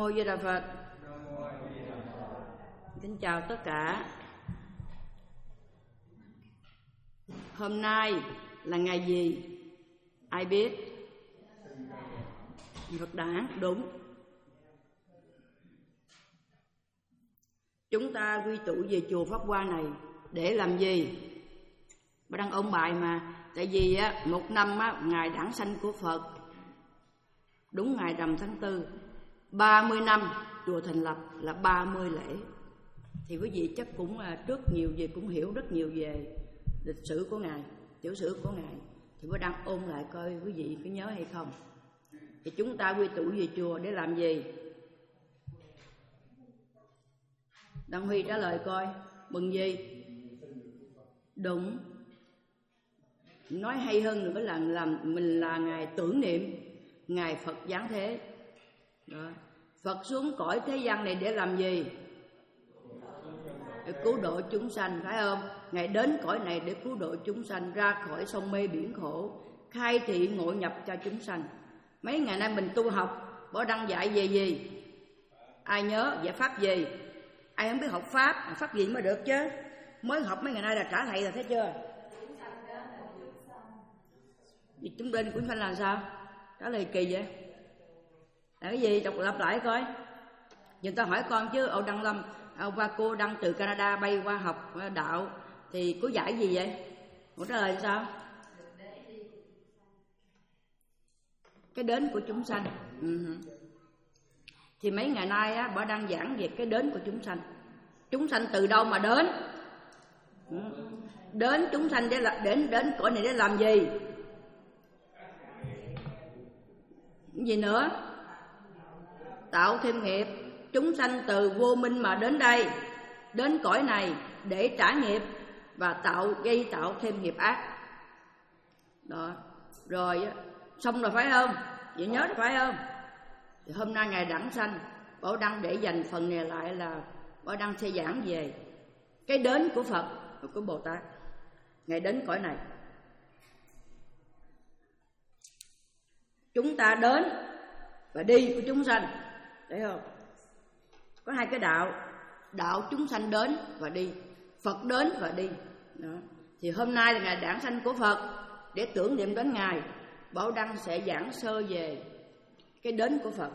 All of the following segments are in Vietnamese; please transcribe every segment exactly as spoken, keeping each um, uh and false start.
Mô Di Đà Phật. Kính chào tất cả. Hôm nay là ngày gì? Ai biết? Phật đản, đúng. Chúng ta quy tụ về chùa Pháp Hoa này để làm gì? Bà đang ôn bài mà. Tại vì á, một năm á, ngày đản sanh của Phật đúng ngày rằm tháng tư, ba mươi năm chùa thành lập là ba mươi lễ. Thì quý vị chắc cũng trước nhiều về cũng hiểu rất nhiều về lịch sử của Ngài, tiểu sử của Ngài. Thì bà đang ôn lại coi quý vị có nhớ hay không. Thì chúng ta quy tụ về chùa để làm gì? Đăng Huy trả lời coi, mừng gì? Đúng. Nói hay hơn nữa là làm mình là ngày tưởng niệm ngày Phật giáng thế. Đó. Phật xuống cõi thế gian này để làm gì? Để cứu độ chúng sanh, phải không? Ngài đến cõi này để cứu độ chúng sanh ra khỏi sông mê biển khổ, khai thị ngộ nhập cho chúng sanh. Mấy ngày nay mình tu học, Bảo Đăng dạy về gì? Ai nhớ giải pháp gì? Ai không biết học pháp, pháp gì mới được chứ? Mới học mấy ngày nay là trả thầy rồi, thấy chưa? Vì chúng bên của Phanh làm sao? Trả lời kỳ vậy? Là cái gì? Đọc lặp lại coi. Người ta hỏi con chứ, ông Đăng Lâm, ông và cô Đăng từ Canada bay qua học đạo, thì cô giải gì vậy? Cô trả lời sao? Cái đến của chúng sanh. Ừ. Thì mấy ngày nay á, Bảo đang giảng về cái đến của chúng sanh. Chúng sanh từ đâu mà đến? Ừ. Đến chúng sanh để là đến đến cõi này để làm gì? Cái gì nữa? Tạo thêm nghiệp. Chúng sanh từ vô minh mà đến đây, đến cõi này để trả nghiệp và tạo gây tạo thêm nghiệp ác. Đó. Rồi xong rồi phải không? Vậy nhớ rồi phải không? Thì hôm nay ngày đản sanh, Bảo Đăng để dành phần này lại là Bảo Đăng sẽ giảng về cái đến của Phật và của Bồ Tát. Ngày đến cõi này. Chúng ta đến và đi của chúng sanh, thấy không? Có hai cái đạo, đạo chúng sanh đến và đi, Phật đến và đi. Đó. Thì hôm nay là ngày đản sanh của Phật, để tưởng niệm đến Ngài, Bảo Đăng sẽ giảng sơ về cái đến của Phật.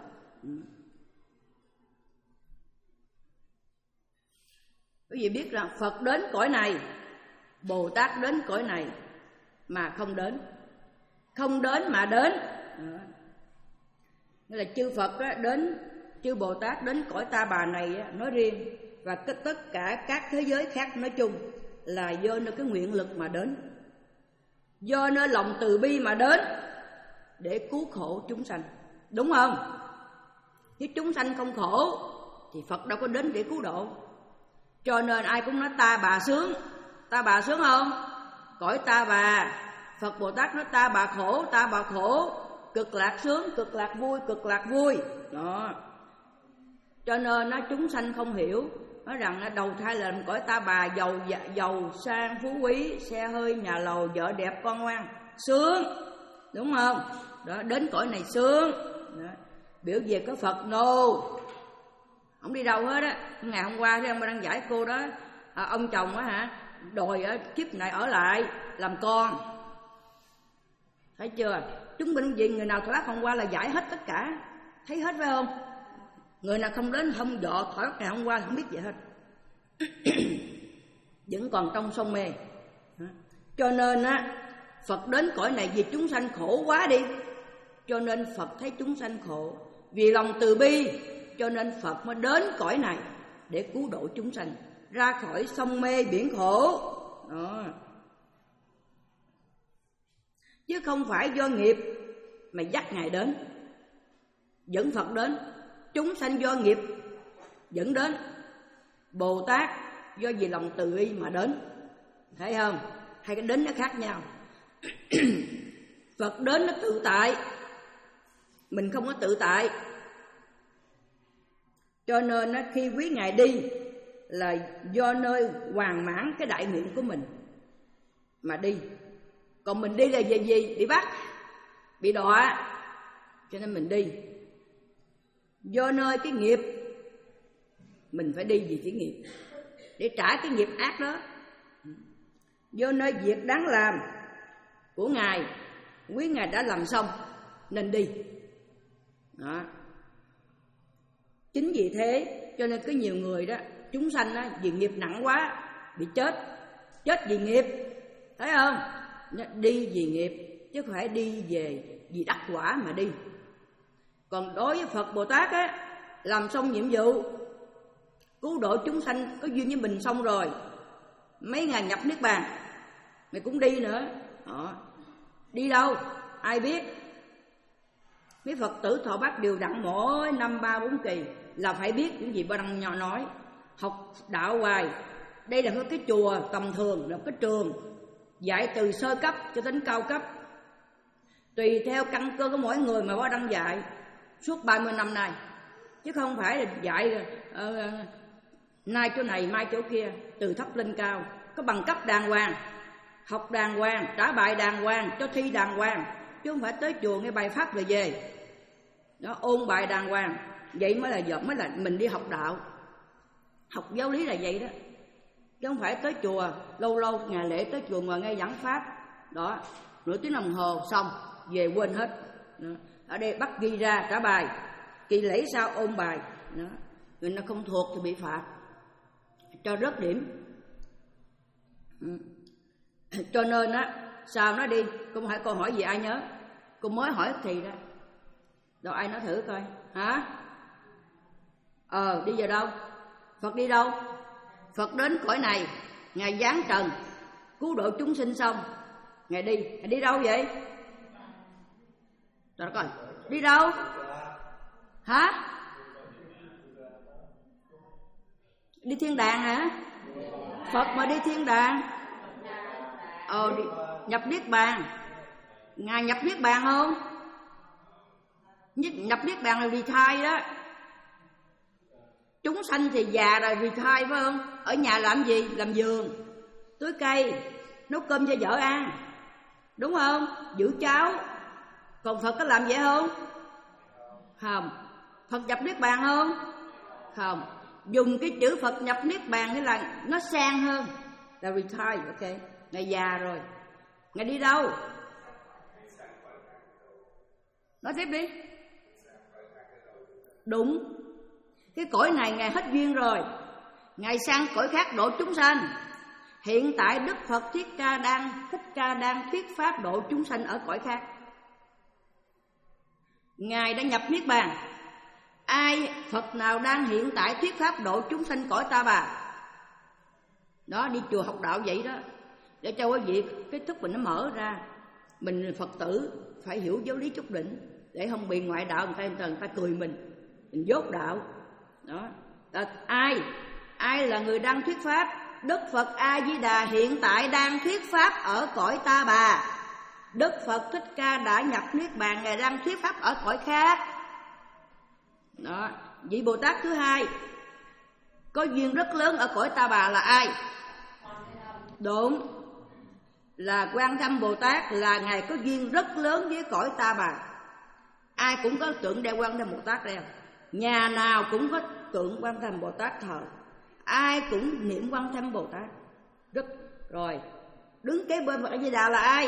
Quý vị biết rằng Phật đến cõi này, Bồ Tát đến cõi này mà không đến, không đến mà đến. Đó. Nghĩa là chư Phật á, đến, chư Bồ Tát đến cõi Ta Bà này á, nói riêng, và tất cả các thế giới khác nói chung là do nơi cái nguyện lực mà đến, do nơi lòng từ bi mà đến để cứu khổ chúng sanh, đúng không? Nếu chúng sanh không khổ thì Phật đâu có đến để cứu độ. Cho nên ai cũng nói Ta Bà sướng. Ta Bà sướng không? Cõi Ta Bà, Phật Bồ Tát nói Ta Bà khổ, Ta Bà khổ, cực lạc sướng, cực lạc vui, cực lạc vui. Đó. Cho nên nó chúng sanh không hiểu, nói rằng đầu thai là cõi Ta Bà giàu giàu sang phú quý, xe hơi nhà lầu, vợ đẹp con ngoan, sướng, đúng không? Đó, đến cõi này sướng. Đó. Biểu về có Phật nô, không đi đâu hết á. Ngày hôm qua thì ông đang giải cô đó, à, ông chồng á hả, đòi ở kiếp này ở lại làm con, thấy chưa? Chúng mình gì người nào thoát hôm qua là giải hết tất cả, thấy hết phải không? Người nào không đến không dọ thoát ngày hôm qua không biết gì hết. Vẫn còn trong sông mê. Cho nên á, Phật đến cõi này vì chúng sanh khổ quá đi, cho nên Phật thấy chúng sanh khổ, vì lòng từ bi cho nên Phật mới đến cõi này để cứu độ chúng sanh ra khỏi sông mê biển khổ. Đó. Chứ không phải do nghiệp mà dắt Ngài đến, dẫn Phật đến. Chúng sanh do nghiệp dẫn đến, Bồ Tát do vì lòng từ bi mà đến, thấy không? Hai cái đến nó khác nhau. Phật đến nó tự tại, mình không có tự tại. Cho nên khi quý Ngài đi là do nơi hoàn mãn cái đại nguyện của mình mà đi. Còn mình đi là về gì? Bị bắt, bị đọa, cho nên mình đi. Do nơi cái nghiệp mình phải đi vì cái nghiệp để trả cái nghiệp ác đó. Do nơi việc đáng làm của Ngài, quý Ngài đã làm xong nên đi đó. Chính vì thế cho nên có nhiều người đó, chúng sanh đó, vì nghiệp nặng quá bị chết. Chết vì nghiệp, thấy không? Đi vì nghiệp chứ không phải đi về vì đắc quả mà đi. Còn đối với Phật Bồ Tát á, làm xong nhiệm vụ cứu độ chúng sanh có duyên với mình xong rồi, mấy ngàn nhập niết bàn mày cũng đi nữa đó. Đi đâu ai biết. Mấy Phật tử thọ bát đều đặn mỗi năm ba bốn kỳ là phải biết những gì ba đăng nhỏ nói. Học đạo hoài. Đây là cái chùa tầm thường, là cái trường dạy từ sơ cấp cho đến cao cấp, tùy theo căn cơ của mỗi người mà ba đăng dạy suốt ba mươi năm nay, chứ không phải là dạy uh, nay chỗ này mai chỗ kia, từ thấp lên cao, có bằng cấp đàng hoàng, học đàng hoàng, trả bài đàng hoàng, cho thi đàng hoàng, chứ không phải tới chùa nghe bài pháp rồi về đó ôn bài đàng hoàng. Vậy mới là giọng, mới là mình đi học đạo, học giáo lý là vậy đó, chứ không phải tới chùa lâu lâu ngày lễ tới chùa mà nghe giảng pháp đó nửa tiếng đồng hồ xong về quên hết đó. Ở đây bắt ghi ra trả bài, kỳ lễ sau ôn bài đó. Người nó không thuộc thì bị phạt, cho rớt điểm. Ừ. Cho nên á, sao nó đi, cô hỏi câu hỏi gì ai nhớ, cô mới hỏi thì đó, đâu ai nói thử coi hả? Ờ đi vào đâu? Phật đi đâu? Phật đến cõi này, Ngài giáng trần cứu độ chúng sinh xong Ngài đi. Ngài đi đâu vậy? Trời đất ơi, đi đâu? Hả? Đi thiên đàng hả? Phật mà đi thiên đàng? Ờ, đi, nhập niết bàn. Ngài nhập niết bàn không? Nhập niết bàn là retire đó. Chúng sanh thì già rồi retire phải không? Ở nhà làm gì? Làm vườn, tưới cây, nấu cơm cho vợ ăn, đúng không? Giữ cháu. Còn Phật có làm vậy không? Không. Phật nhập niết bàn không? Không. Dùng cái chữ Phật nhập niết bàn nghĩa là nó sang hơn, là retire. Ok, Ngài già rồi. Ngài đi đâu? Nói tiếp đi. Đúng. Cái cõi này Ngài hết duyên rồi, Ngài sang cõi khác độ chúng sanh. Hiện tại Đức Phật Thích Ca đang Thích Ca đang thuyết pháp độ chúng sanh ở cõi khác. Ngài đã nhập niết bàn. Ai Phật nào đang hiện tại thuyết pháp độ chúng sanh cõi Ta Bà? Đó, đi chùa học đạo vậy đó, để cho quý vị cái thức mình nó mở ra. Mình là Phật tử phải hiểu giáo lý chút đỉnh, để không bị ngoại đạo người ta, người ta cười mình, mình dốt đạo. Đó, à, ai ai là người đang thuyết pháp? Đức Phật A Di Đà hiện tại đang thuyết pháp ở cõi Ta Bà. Đức Phật Thích Ca đã nhập niết bàn, Ngài đang thuyết pháp ở cõi khác. Đó, vị Bồ Tát thứ hai có duyên rất lớn ở cõi Ta Bà là ai? Đúng, là Quan Thâm Bồ Tát, là Ngài có duyên rất lớn với cõi Ta Bà. Ai cũng có tượng đeo Quan Thâm Bồ Tát đeo, nhà nào cũng có tượng Quan Thâm Bồ Tát thờ, ai cũng niệm Quan Thâm Bồ Tát. Rất rồi, đứng kế bên Phật A Di Đà là ai?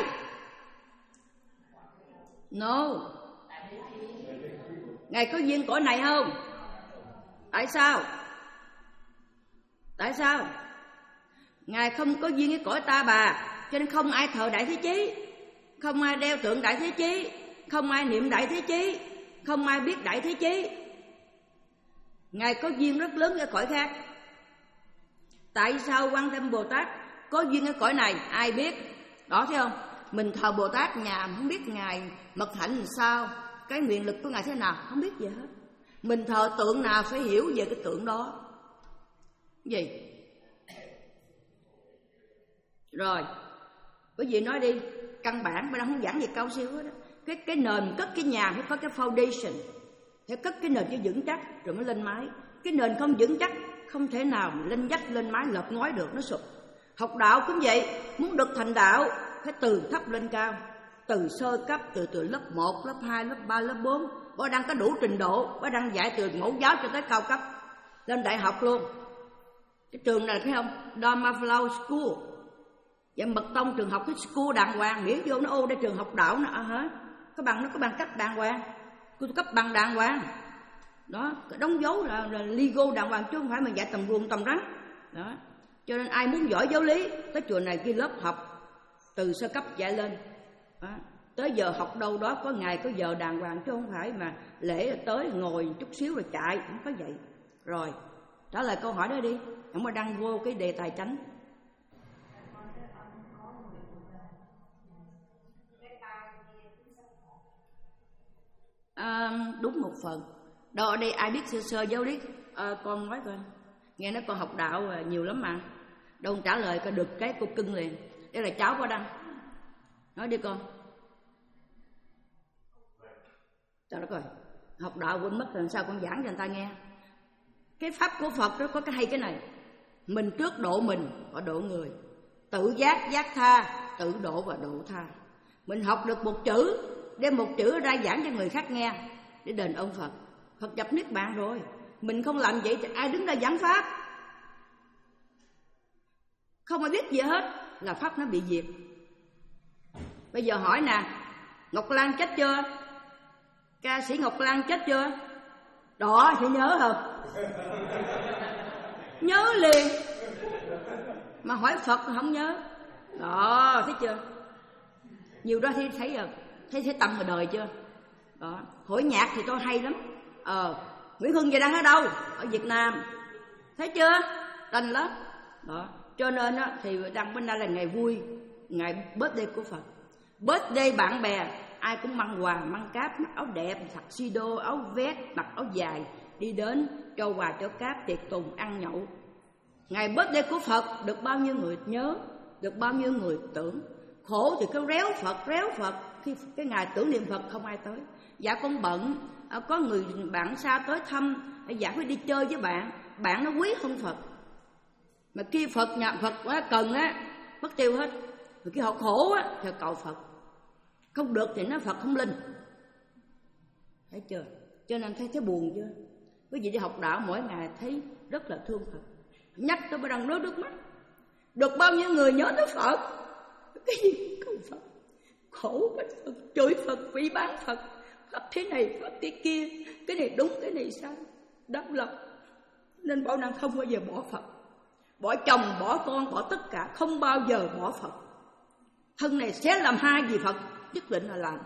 No. Ngài có duyên cõi này không? Tại sao? Tại sao? Ngài không có duyên với cõi Ta Bà, cho nên không ai thờ Đại Thế Chí, không ai đeo tượng Đại Thế Chí, không ai niệm Đại Thế Chí, không ai biết Đại Thế Chí. Ngài có duyên rất lớn ở cõi khác. Tại sao Quan Thâm Bồ Tát có duyên ở cõi này? Ai biết? Đó, thấy không? Mình thờ Bồ Tát nhà không biết Ngài mật hạnh làm sao, cái nguyện lực của Ngài thế nào, không biết gì hết. Mình thờ tượng nào phải hiểu về cái tượng đó. Gì? Rồi, bởi vì nói đi, căn bản mình không giảng gì cao siêu hết đó. Cái, cái nền cất cái nhà phải có cái foundation, phải cất cái nền cho vững chắc rồi mới lên mái. Cái nền không vững chắc không thể nào lên dách lên mái lợp ngói được, nó sụp. Học đạo cũng vậy, muốn được thành đạo phải từ thấp lên cao, từ sơ cấp, từ từ lớp một, lớp hai, lớp ba, lớp bốn, Bố Đăng có đủ trình độ, Bố Đăng dạy từ mẫu giáo cho tới cao cấp, lên đại học luôn. Cái trường này thấy không? Dharma Flow School. Vậy Mật Tông trường học cái school đàng hoàng, miễn vô nó ô đây trường học đạo nó à, hả? Có bằng nó có bằng cấp đàng hoàng, tôi cấp bằng đàng hoàng. Đó, đóng dấu là, là legal đàng hoàng chứ không phải mình dạy tầm ruồng tầm rắn. Đó. Cho nên ai muốn giỏi giáo lý tới chùa này ghi lớp học từ sơ cấp dạy lên. Đó. Tới giờ học đâu đó có ngày có giờ đàng hoàng chứ không phải mà lễ tới ngồi chút xíu rồi chạy, không có vậy. Rồi, trả lời câu hỏi đó đi, không có đăng vô cái đề tài tránh. À, đúng một phần. Đâu ở đây ai biết sơ sơ giáo lý à, con nói coi. Nghe nói con học đạo nhiều lắm mà. Đâu trả lời coi được cái cô cưng liền. Đây là cháu của Đăng. Nói đi con. Trời đất ơi, học đạo quên mất rồi sao con giảng cho người ta nghe. Cái pháp của Phật đó có cái hay cái này. Mình trước độ mình và độ người. Tự giác, giác tha, tự độ và độ tha. Mình học được một chữ, đem một chữ ra giảng cho người khác nghe để đền ơn Phật. Phật nhập niết bàn rồi. Mình không làm vậy thì ai đứng ra giảng pháp? Không ai biết gì hết là pháp nó bị diệt. Bây giờ hỏi nè, Ngọc Lan chết chưa? Ca sĩ Ngọc Lan chết chưa? Đó thì nhớ không? Nhớ liền. Mà hỏi Phật thì không nhớ. Đó, thấy chưa? Nhiều đó thì thấy rồi. Thấy thấy tâm ở đời chưa? Đó, hỏi nhạc thì tôi hay lắm. Ờ, Nguyễn Hưng giờ đang ở đâu? Ở Việt Nam. Thấy chưa? Đành lắm. Đó, cho nên á thì đăng bên đây là ngày vui, ngày birthday của Phật. Birthday bạn bè ai cũng mang quà, mang cáp, mặc áo đẹp, tuxedo, áo vest, mặc áo dài, đi đến cho quà cho cáp, tiệc tùng, ăn nhậu. Ngày birthday của Phật được bao nhiêu người nhớ, được bao nhiêu người tưởng. Khổ thì cứ réo Phật, réo Phật. Khi cái ngày tưởng niệm Phật không ai tới. Dạ con bận, có người bạn xa tới thăm, dạ phải đi chơi với bạn, bạn nó quý hơn Phật. Mà khi Phật nhà Phật quá cần á, mất tiêu hết. Rồi khi họ khổ á thì cầu Phật. Không được thì nói Phật không linh. Thấy chưa? Cho nên thấy thấy buồn chưa? Quý vị đi học đạo mỗi ngày thấy rất là thương Phật. Nhắc tới bà đang rớt nước mắt. Được bao nhiêu người nhớ tới Phật. Cái gì cầu Phật. Khổ bạch Phật, chửi Phật, phỉ báng Phật. Phật thế này, Phật thế kia. Cái này đúng, cái này sai. Đau lòng. Nên Bảo Năng không bao giờ bỏ Phật. Bỏ chồng, bỏ con, bỏ tất cả. Không bao giờ bỏ Phật. Thân này sẽ làm hai vì Phật, nhất định là làm.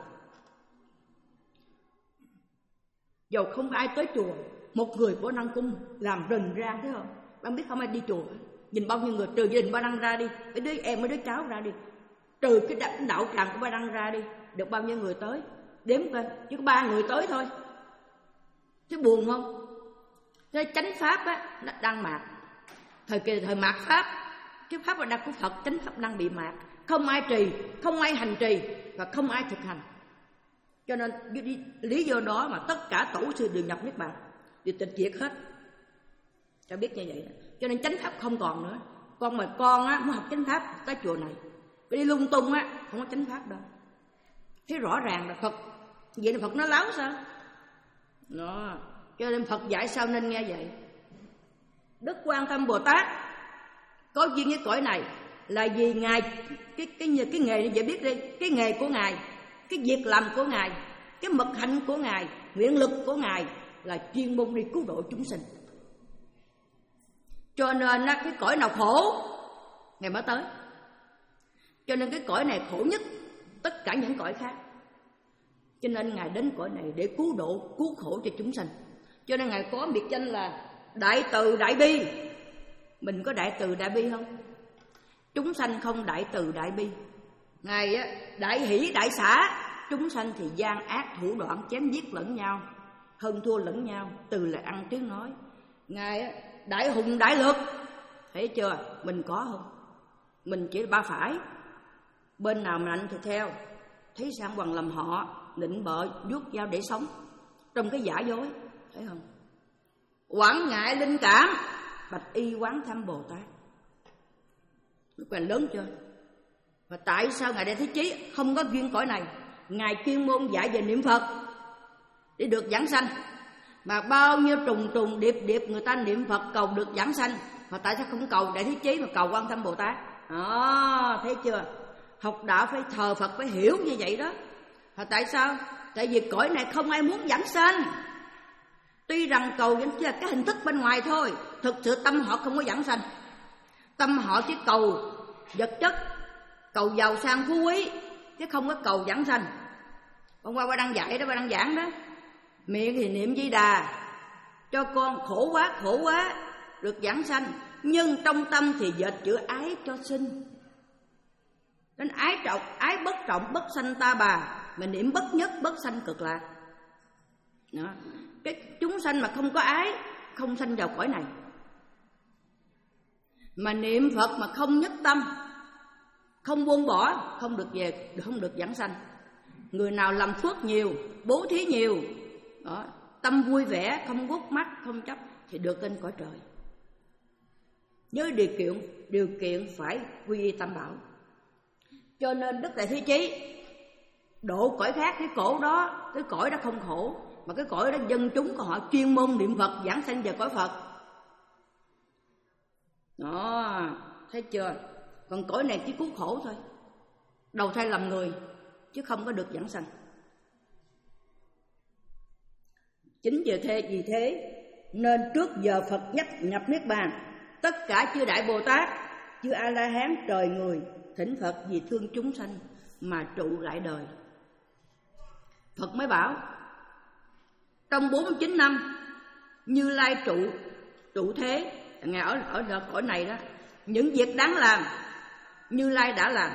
Dầu không ai tới chùa, một người Bảo Năng cũng làm rình ra, thấy không? Bạn biết không ai đi chùa, nhìn bao nhiêu người, trừ gia đình Bảo Năng ra đi, mấy đứa em, mấy đứa cháu ra đi, trừ cái đạo, đạo tràng của Bảo Năng ra đi, được bao nhiêu người tới, đếm coi, chỉ có ba người tới thôi. Thế buồn không? Thế chánh pháp á, nó đang mạt. Thời kỳ thời mạt pháp, cái pháp là đang của Phật, chánh pháp đang bị mạt. Không ai trì, không ai hành trì và không ai thực hành. Cho nên lý do đó mà tất cả tổ sư đều nhập niết bàn, đều tịch diệt hết. Cho biết như vậy đó. Cho nên chánh pháp không còn nữa. Con mà con á muốn học chánh pháp tới chùa này, cái đi lung tung á không có chánh pháp đâu. Thấy rõ ràng là Phật, vậy là Phật nó láo sao? Đó. Cho nên Phật dạy sao nên nghe vậy. Đức Quan Tâm Bồ Tát có duyên với cõi này là vì ngài cái cái cái nghề này dễ biết đi, cái nghề của ngài, cái việc làm của ngài, cái mật hạnh của ngài, nguyện lực của ngài là chuyên môn đi cứu độ chúng sinh. Cho nên cái cõi nào khổ ngài mới tới. Cho nên cái cõi này khổ nhất tất cả những cõi khác. Cho nên ngài đến cõi này để cứu độ, cứu khổ cho chúng sinh. Cho nên ngài có biệt danh là Đại Từ Đại Bi. Mình có Đại Từ Đại Bi không? Chúng sanh không đại từ đại bi. Ngài á, đại hỷ đại xả. Chúng sanh thì gian ác thủ đoạn, chém giết lẫn nhau, hơn thua lẫn nhau, từ lời ăn tiếng nói. Ngài á, đại hùng đại lực. Thấy chưa? Mình có không? Mình chỉ là ba phải. Bên nào mạnh thì theo. Thấy sang hoàng làm họ, nịnh bợ, vuốt dao để sống, trong cái giả dối. Thấy không? Quảng ngại linh cảm, bạch y quán thăm Bồ Tát. Nó quen lớn chưa? Và tại sao Ngài Đại Thế Chí không có duyên cõi này? Ngài chuyên môn dạy về niệm Phật. để được giảng sanh. Mà bao nhiêu trùng trùng điệp điệp người ta niệm Phật cầu được giảng sanh, mà tại sao không cầu Đại Thế Chí mà cầu Quan Tâm Bồ Tát? Đó, thấy chưa? Học đạo phải thờ Phật, phải hiểu như vậy đó. Và tại sao? Tại vì cõi này không ai muốn giảng sanh. Tuy rằng cầu vẫn chỉ là cái hình thức bên ngoài thôi, thực sự tâm họ không có giảng sanh. Tâm họ chỉ cầu vật chất, cầu giàu sang phú quý, chứ không có cầu giảng sanh. Hôm qua ba đang dạy đó, ba đang giảng đó, miệng thì niệm Di Đà cho con khổ quá khổ quá được giảng sanh, nhưng trong tâm thì dệt chữ ái cho sinh. Nên ái trọng, ái bất trọng bất sanh ta bà, mà niệm bất nhất bất sanh cực lạc. Đó. Cái chúng sanh mà không có ái không sanh vào cõi này. Mà niệm Phật mà không nhất tâm, không buông bỏ, không được về, không được giảng sanh. Người nào làm phước nhiều, bố thí nhiều, đó, tâm vui vẻ, không quất mắt, không chấp, thì được lên cõi trời. Với điều kiện, điều kiện phải quy y Tam Bảo. Cho nên Đức Đại Thế Chí độ cõi khác, cái cổ đó, cái cõi đó không khổ, mà cái cõi đó dân chúng của họ chuyên môn niệm Phật, giảng sanh về cõi Phật. Đó, thấy chưa? Còn cõi này chỉ cứu khổ thôi, đầu thai làm người, chứ không có được giảng sanh. Chính vì thế, vì thế nên trước giờ Phật nhắc nhập Niết Bàn, tất cả chư Đại Bồ Tát, chư A-la-hán trời người thỉnh Phật vì thương chúng sanh mà trụ lại đời. Phật mới bảo trong bốn mươi chín năm Như Lai trụ trụ thế, Ngài ở ở cõi này đó, những việc đáng làm Như Lai đã làm,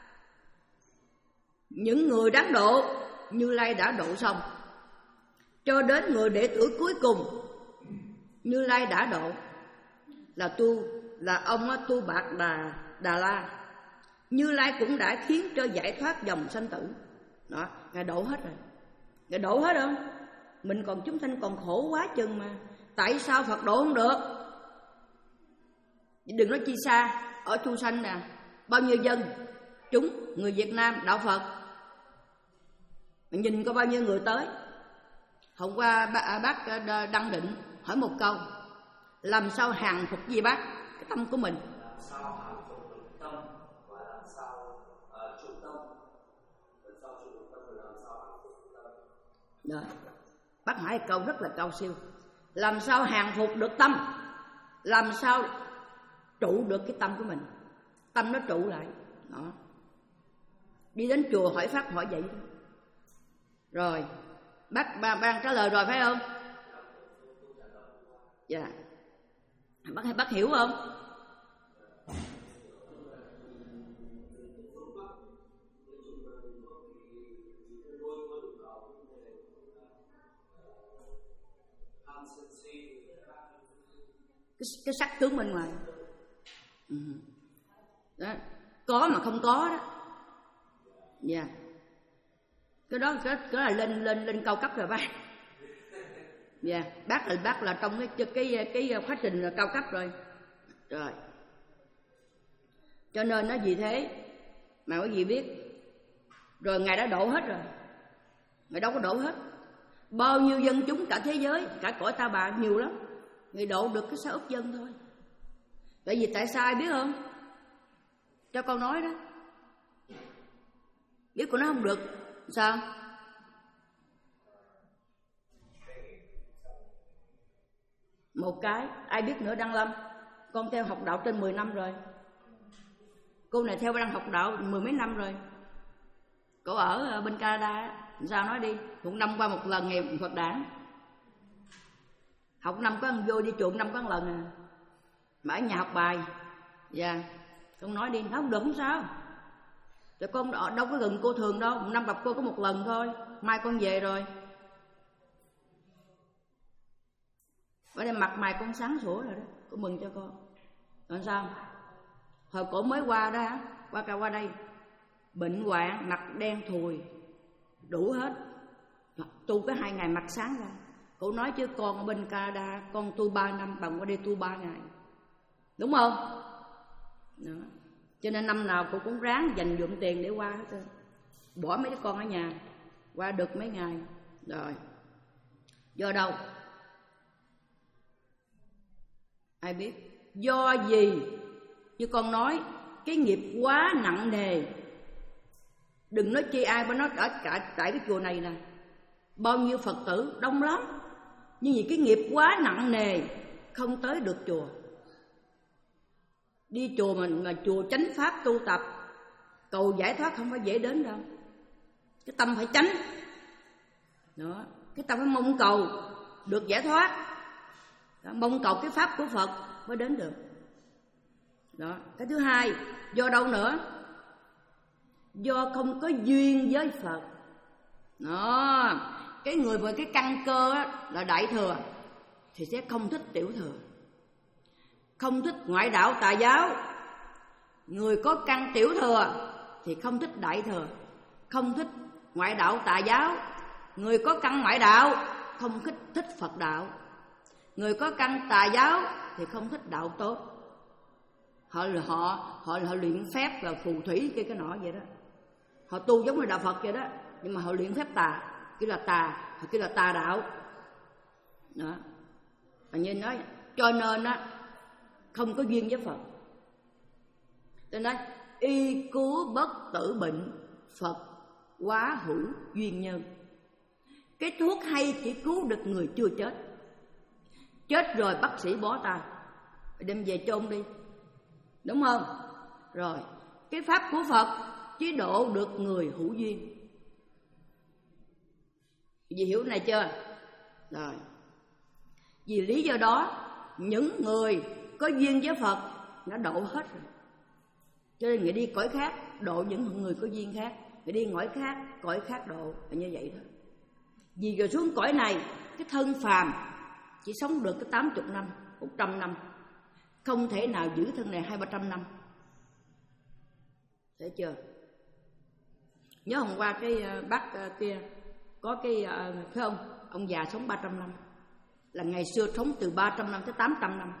những người đáng độ Như Lai đã độ xong, cho đến người đệ tử cuối cùng Như Lai đã độ, là tu là ông Tu Bạc Đà Đà La. Như Lai cũng đã khiến cho giải thoát dòng sanh tử. Đó, Ngài độ hết rồi. Ngài độ hết không? Mình còn chúng sanh còn khổ quá chừng mà. Tại sao Phật độ không được? Đừng nói chi xa, ở Chu Sanh nè, bao nhiêu dân chúng người Việt Nam đạo Phật, mình nhìn có bao nhiêu người tới. Hôm qua bác, bác Đăng Định hỏi một câu, làm sao hàng phục gì bác? Cái tâm của mình. Làm sao hàng phục được tâm và làm sao uh, trụ tâm, làm sao trụ được tâm và làm sao hàng phục được tâm. Rồi, bác hỏi câu rất là cao siêu. Làm sao hàng phục được tâm, làm sao trụ được cái tâm của mình, tâm nó trụ lại. Đó. Đi đến chùa hỏi pháp hỏi vậy. Rồi, bác ban, ban trả lời rồi phải không? Dạ. Bác bác hiểu không? Cái, cái sắc tướng bên ngoài. Ừ. Đó. Có mà không có đó. Dạ. Yeah. Cái đó cái, cái là lên lên lên cao cấp rồi bác. Dạ, yeah. bác là bác là trong cái cái cái quá trình là cao cấp rồi. Rồi. Cho nên nó vì thế mà quý vị biết, rồi Ngài đã độ hết rồi. Ngài đâu có độ hết. Bao nhiêu dân chúng cả thế giới, cả cõi ta bà nhiều lắm. Ngài độ được cái sáu ức dân thôi. Tại vì tại sao ai biết không? Cho con nói đó. Biết của nó không được sao? Một cái, ai biết nữa Đăng Lâm? Con theo học đạo trên mười năm rồi. Cô này theo đang học đạo mười mấy năm rồi. Cô ở bên Canada, sao nói đi? Một năm qua một lần ngày Phật đản. Học năm có vô đi chùa năm có một lần à. Mà ở nhà học bài. Dạ yeah. Con nói đi, nó không được không sao. Cho con đâu có gần cô thường đâu, một năm gặp cô có một lần thôi. Mai con về rồi. Ở đây mặt mày con sáng sủa rồi đó. Con mừng cho con. Còn sao? Hồi cổ mới qua đó hả? Qua cả qua đây. Bệnh hoạn, mặt đen thùi, đủ hết. Tu có hai ngày mặt sáng ra. Cô nói chứ con ở bên Canada, con tu ba năm, bằng qua đây tu ba ngày. Đúng không? Đó. Cho nên năm nào cô cũng ráng dành dụm tiền để qua hết trơn. Bỏ mấy đứa con ở nhà, qua được mấy ngày. Rồi. Do đâu? Ai biết? Do gì? Như con nói, cái nghiệp quá nặng nề. Đừng nói chi ai, mà nói cả, cả tại cái chùa này nè, bao nhiêu Phật tử đông lắm, nhưng vì cái nghiệp quá nặng nề không tới được chùa. Đi chùa mà, mà chùa chánh pháp tu tập, cầu giải thoát không phải dễ đến đâu. Cái tâm phải chánh đó, cái tâm phải mong cầu được giải thoát đó, mong cầu cái pháp của Phật mới đến được đó. Cái thứ hai, do đâu nữa? Do không có duyên với Phật đó. Cái người với cái căn cơ là đại thừa thì sẽ không thích tiểu thừa, không thích ngoại đạo tà giáo. Người có căn tiểu thừa thì không thích đại thừa, không thích ngoại đạo tà giáo. Người có căn ngoại đạo không thích thích Phật đạo. Người có căn tà giáo thì không thích đạo tốt. Họ họ họ họ luyện phép và phù thủy cái cái nọ vậy đó. Họ tu giống như đạo Phật vậy đó, nhưng mà họ luyện phép tà, kêu là tà, họ kêu là tà đạo đó. Và như nói, cho nên á không có duyên với Phật. Tôi nói y cứu bất tử bệnh, Phật quá hữu duyên nhân. Cái thuốc hay chỉ cứu được người chưa chết. Chết rồi bác sĩ bó tay, đem về chôn đi, đúng không? Rồi cái pháp của Phật chỉ độ được người hữu duyên. Vì hiểu này chưa? Rồi vì lý do đó, những người có duyên với Phật đã độ hết rồi. Cho nên người đi cõi khác độ những người có duyên khác, người đi cõi khác cõi khác độ, là như vậy đó. Vì rồi xuống cõi này, cái thân phàm chỉ sống được cái tám mươi năm, một trăm năm, không thể nào giữ thân này hai ba trăm năm. Thấy chưa? Nhớ hôm qua cái bác kia có cái phải không? Ông già sống ba trăm năm, là ngày xưa sống từ ba trăm năm tới tám trăm năm.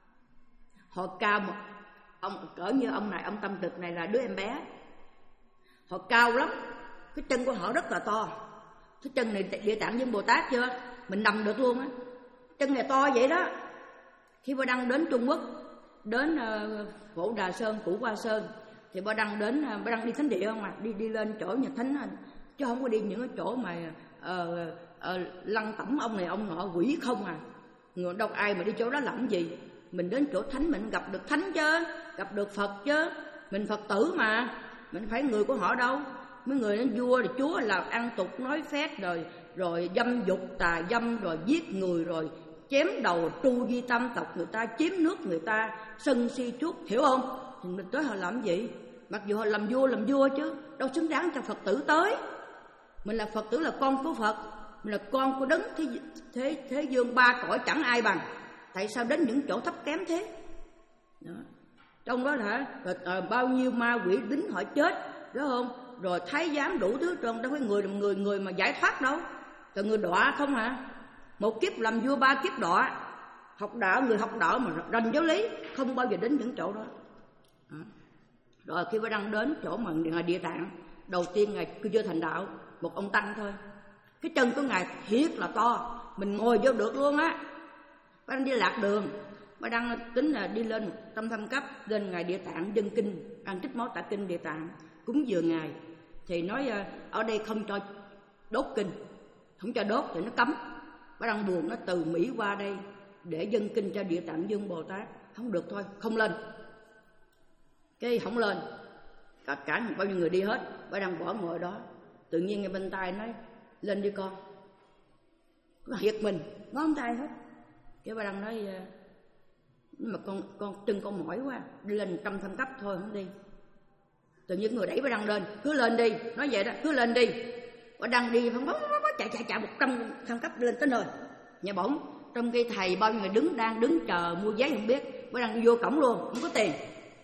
Họ cao một ông cỡ như ông này, ông Tâm Trực này là đứa em bé. Họ cao lắm, cái chân của họ rất là to. Cái chân này Địa Tạng Vương Bồ Tát chưa? Mình nằm được luôn á. Chân này to vậy đó. Khi Ba Đăng đến Trung Quốc, đến uh, Phổ Đà Sơn, Củ Qua Sơn, thì Ba Đăng đến uh, Ba Đăng đi thánh địa không à, đi đi lên chỗ nhà thánh anh, chứ không có đi những cái chỗ mà uh, uh, lăng tẩm ông này ông nọ quỷ không à. Người đâu ai mà đi chỗ đó làm gì. Mình đến chỗ thánh mình gặp được thánh chứ, gặp được Phật chứ. Mình Phật tử mà, mình phải người của họ đâu. Mấy người đến vua thì chúa là ăn tục nói phét, rồi rồi dâm dục tà dâm, rồi giết người, rồi chém đầu tru di tam tộc người ta, chiếm nước người ta, sân si chuốc, hiểu không? Thì mình tới họ làm gì? Mặc dù họ làm vua làm vua chứ đâu xứng đáng cho Phật tử tới. Mình là Phật tử, là con của Phật, mình là con của đấng thế, thế, thế dương ba cõi chẳng ai bằng. Tại sao đến những chỗ thấp kém thế đó? Trong đó hả, rồi, rồi, bao nhiêu ma quỷ đính họ chết, đúng không? Rồi thái giám đủ thứ trơn, đâu phải người người người mà giải thoát đâu, là người đọa không hả? Một kiếp làm vua, ba kiếp đọa. Học đạo, người học đạo mà rành giáo lý không bao giờ đến những chỗ đó, đó. Rồi khi Ba Đăng đến chỗ mà ngài Địa Tạng, đầu tiên ngài cứ chưa thành đạo, một ông tăng thôi. Cái chân của ngài thiệt là to, mình ngồi vô được luôn á. Ba Đăng đi lạc đường, Ba Đăng tính là đi lên tâm thâm cấp, lên ngài Địa Tạng dân kinh, ăn trích máu tạ kinh Địa Tạng, cúng dường ngài. Thì nói ở đây không cho đốt kinh, không cho đốt thì nó cấm. Ba Đăng buồn, nó từ Mỹ qua đây để dân kinh cho Địa Tạng Vương Bồ Tát, không được thôi, không lên. Cái không lên, cả, cả bao nhiêu người đi hết, Ba Đăng bỏ ngồi đó. Tự nhiên ngay bên tai nói lên đi con, nó hiệt mình, ngón tay hết. Cái Ba Đăng nói nhưng mà con con chân con mỏi quá, đi lên trăm thâm cấp thôi không đi. Tự nhiên người đẩy Ba Đăng lên, cứ lên đi, nói vậy đó, cứ lên đi. Ba Đăng đi không bóng chạy chạy chạy một trăm thâm cấp lên tới nơi. Nhà bỗng trong khi thầy bao nhiêu người đứng đang đứng chờ mua giấy không biết, Ba Đăng đi vô cổng luôn, không có tiền.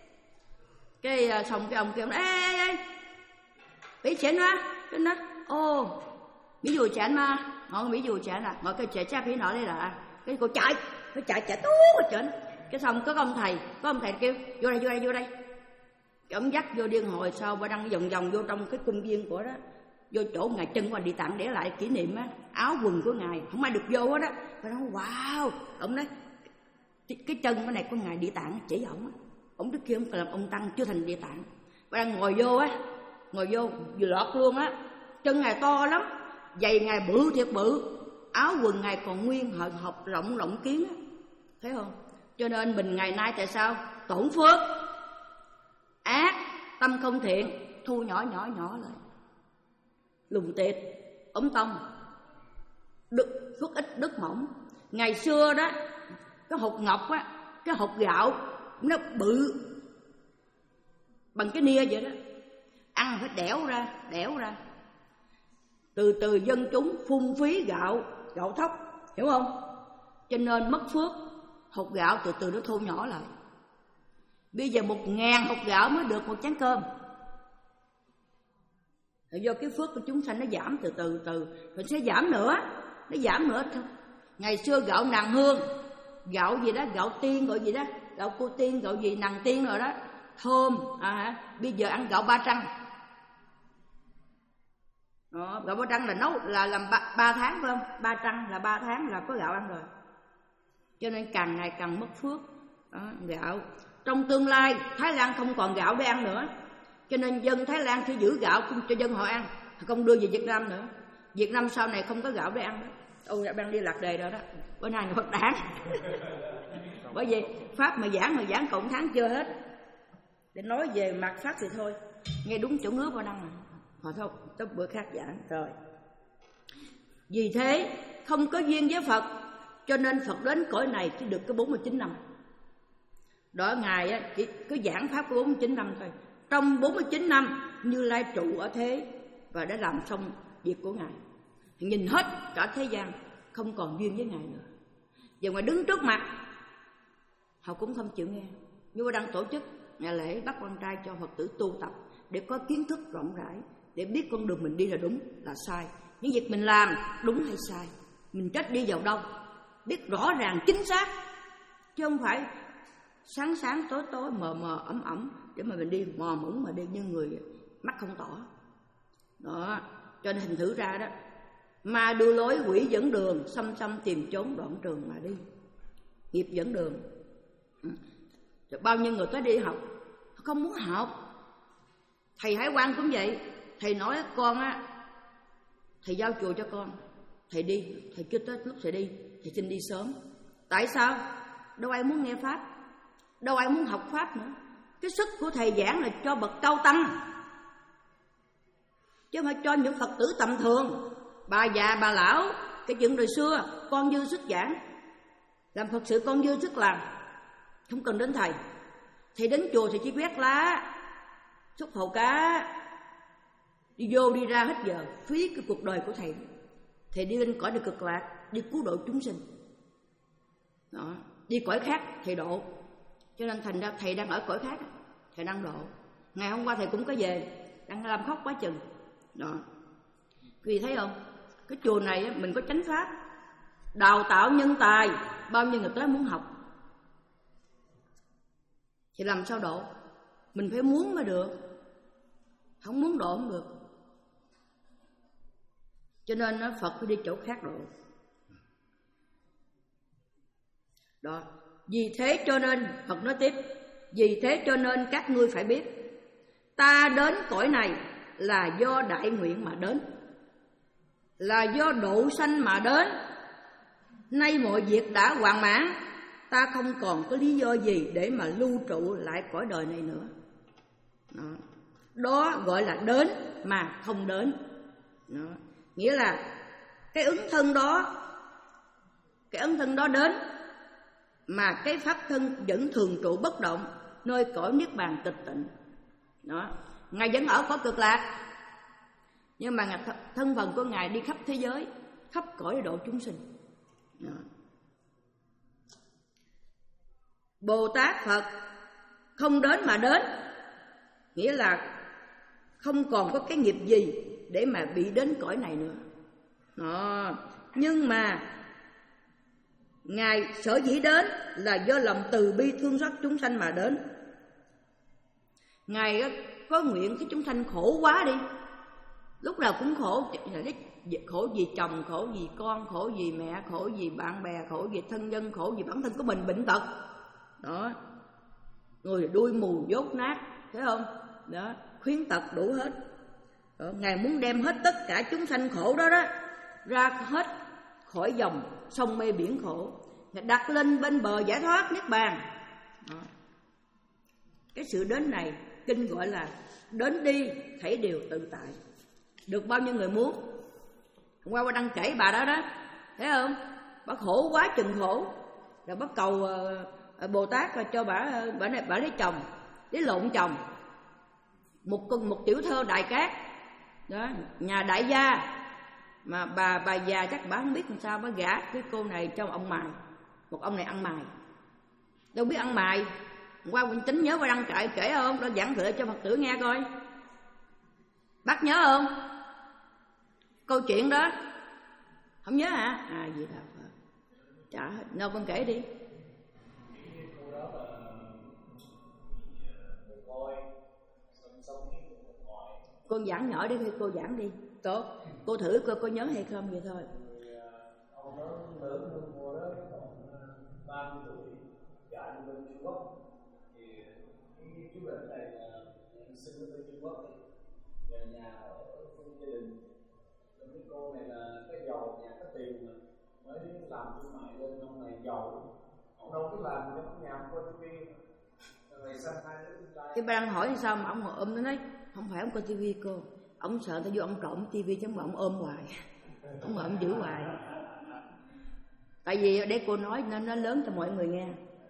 Cái xong cái ông kêu ê ê ê bị chén mà, cái nó ô ví dụ chén mà, ngồi ví dụ chén là ngồi cái trẻ cha phía nọ đây là cái cô chạy, nó chạy chạy tú hết trơn. Cái xong có ông thầy, có ông thầy kêu vô đây vô đây vô đây. Cái ông dắt vô điên hồi sau Ba Đăng vòng vòng vô trong cái cung viên của đó, vô chỗ Ngài chân qua Địa Tạng để lại kỷ niệm á, áo quần của Ngài không ai được vô hết á. Tôi nói wow, ông nói cái chân cái này của Ngài Địa Tạng chỉ ổng á. Ông trước kia ông làm ông tăng chưa thành Địa Tạng, và đang ngồi vô á, ngồi vô vừa lọt luôn á. Chân Ngài to lắm, giày Ngài bự thiệt bự, áo quần Ngài còn nguyên hợp học rộng rộng kiến á, thấy không? Cho nên mình ngày nay tại sao tổn phước, ác, tâm không thiện, thu nhỏ nhỏ nhỏ lại, lùng tiệt, ống tông, đức phước ít đức mỏng. Ngày xưa đó cái hột ngọc á, cái hột gạo nó bự bằng cái nia vậy đó, ăn phải đẽo ra đẽo ra. Từ từ dân chúng phung phí gạo gạo thóc, hiểu không? Cho nên mất phước, hột gạo từ từ nó thu nhỏ lại. Bây giờ một ngàn hột gạo mới được một chén cơm. Rồi do cái phước của chúng sanh nó giảm từ từ từ, rồi sẽ giảm nữa, nó giảm nữa thôi. Ngày xưa gạo nàng hương, gạo gì đó, gạo tiên gọi gì đó, gạo cô tiên, gạo gì nàng tiên rồi đó, thơm. À, bây giờ ăn gạo ba trăng. Đó, gạo ba trăng là nấu là làm ba, ba tháng phải không? Ba trăng là ba tháng là có gạo ăn rồi. Cho nên càng ngày càng mất phước. Đó, gạo trong tương lai Thái Lan không còn gạo để ăn nữa, cho nên dân Thái Lan sẽ giữ gạo không cho dân họ ăn, không đưa về Việt Nam nữa. Việt Nam sau này không có gạo để ăn đó. Ôi đang đi lạc đề rồi đó, bữa nay là Phật đản. Bởi vì pháp mà giảng mà giảng cộng tháng chưa hết, để nói về mặt pháp thì thôi, nghe đúng chỗ ngứa vào năm mà họ thôi, tới bữa khác giảng rồi. Vì thế không có duyên với Phật, cho nên Phật đến cõi này chỉ được có bốn mươi chín năm. Đó, Ngài á, chỉ cứ giảng pháp có bốn mươi chín năm thôi. Trong bốn mươi chín năm Như Lai trụ ở thế và đã làm xong việc của Ngài, nhìn hết cả thế gian không còn duyên với Ngài nữa. Giờ Ngài đứng trước mặt họ cũng không chịu nghe. Nhưng mà đang tổ chức ngày lễ bắt quan trai cho Phật tử tu tập để có kiến thức rộng rãi, để biết con đường mình đi là đúng là sai, những việc mình làm đúng hay sai, mình trách đi vào đâu, biết rõ ràng chính xác, chứ không phải sáng sáng tối tối mờ mờ ẩm ẩm để mà mình đi mò mẫm mà đi như người mắt không tỏ. Đó, cho nên hình thử ra đó, ma đưa lối quỷ dẫn đường, xăm xăm tìm trốn đoạn trường mà đi, nghiệp dẫn đường. Rồi bao nhiêu người tới đi học không muốn học. Thầy Hải Quan cũng vậy, thầy nói con á, thầy giao chùa cho con, thầy đi, thầy chưa tới lúc thầy đi, thầy xin đi sớm. Tại sao? Đâu ai muốn nghe pháp, đâu ai muốn học pháp nữa. Cái sức của thầy giảng là cho bậc cao tăng, chứ không phải cho những Phật tử tầm thường, bà già bà lão. Cái chuyện đời xưa con dư sức giảng, làm Phật sự con dư sức làm, không cần đến thầy. Thầy đến chùa thì chỉ quét lá, xúc hầu cá, đi vô đi ra hết giờ, phí cái cuộc đời của thầy. Thầy đi lên cõi được cực lạc, đi cứu độ chúng sinh. Đó, đi cõi khác thầy độ. Cho nên thành ra thầy đang ở cõi khác, thầy đang độ. Ngày hôm qua thầy cũng có về, đang làm khóc quá chừng. Đó, vì thấy không, cái chùa này mình có chánh pháp, đào tạo nhân tài, bao nhiêu người tới muốn học, thì làm sao độ? Mình phải muốn mới được, không muốn độ không được. Cho nên nó Phật phải đi chỗ khác độ. Đó, vì thế cho nên Phật nói tiếp, vì thế cho nên các ngươi phải biết, ta đến cõi này là do đại nguyện mà đến, là do độ sanh mà đến. Nay mọi việc đã hoàn mãn, ta không còn có lý do gì để mà lưu trụ lại cõi đời này nữa. Đó, đó gọi là đến mà không đến. Đó, nghĩa là cái ứng thân đó, cái ứng thân đó đến, mà cái pháp thân vẫn thường trụ bất động nơi cõi niết bàn tịch tịnh. Đó, Ngài vẫn ở cõi cực lạc, nhưng mà thân phần của Ngài đi khắp thế giới, khắp cõi độ chúng sinh. Đó. Bồ Tát Phật không đến mà đến, nghĩa là không còn có cái nghiệp gì để mà bị đến cõi này nữa. Đó. Nhưng mà Ngài sở dĩ đến là do lòng từ bi thương xót chúng sanh mà đến. Ngài có nguyện cái chúng sanh khổ quá đi, lúc nào cũng khổ, khổ vì chồng, khổ vì con, khổ vì mẹ, khổ vì bạn bè, khổ vì thân nhân, khổ vì bản thân của mình bệnh tật. Đó, người đuôi mù dốt nát, thấy không? Đó, khuyến tật đủ hết. Đó, Ngài muốn đem hết tất cả chúng sanh khổ đó đó ra hết khỏi dòng sông mê biển khổ, Ngài đặt lên bên bờ giải thoát niết bàn. Đó. Cái sự đến này kinh gọi là đến đi thảy đều tự tại. Được bao nhiêu người muốn. Hôm qua bà đăng kể bà đó đó, thấy không? Bà khổ quá chừng khổ, rồi bắt cầu uh, Bồ Tát và cho bà bà này bà lấy chồng, lấy lộn chồng. Một một tiểu thơ Đại Cát đó, nhà đại gia mà bà bà già chắc bà không biết làm sao bà gả cái cô này cho ông mài. Một ông này ăn mài, đâu biết ăn mài. Hôm qua Quỳnh Tính nhớ bà đăng kể kể không? Nó giảng thử cho Phật tử nghe coi. Bác nhớ không? Câu chuyện đó không nhớ hả? À gì đâu chả đâu, con kể đi. Con giảng nhỏ đi, cô giảng đi. Tốt, cô thử coi cô nhớ hay không vậy thôi. Ông đó lớn hơn cô đó khoảng ba mươi tuổi, gả đi bên Trung Quốc. Thì cái chú rể này là sinh ở bên Trung Quốc, về nhà ở phương gia đình. Rồi cái cô này là cái giàu nhà có tiền mà mới làm thương mại lên, ông này giàu, ông đâu có làm trong nhà coi ti vi. Rồi sang hai đứa tương lai. Cái bà đang hỏi sao mà ông ôm nó nói không phải ông coi tivi cô, ông sợ tao vô ông trộm tivi chứ mà ông ôm hoài, ông ôm giữ hoài. Tại vì để cô nói nên nó lớn cho mọi người nghe.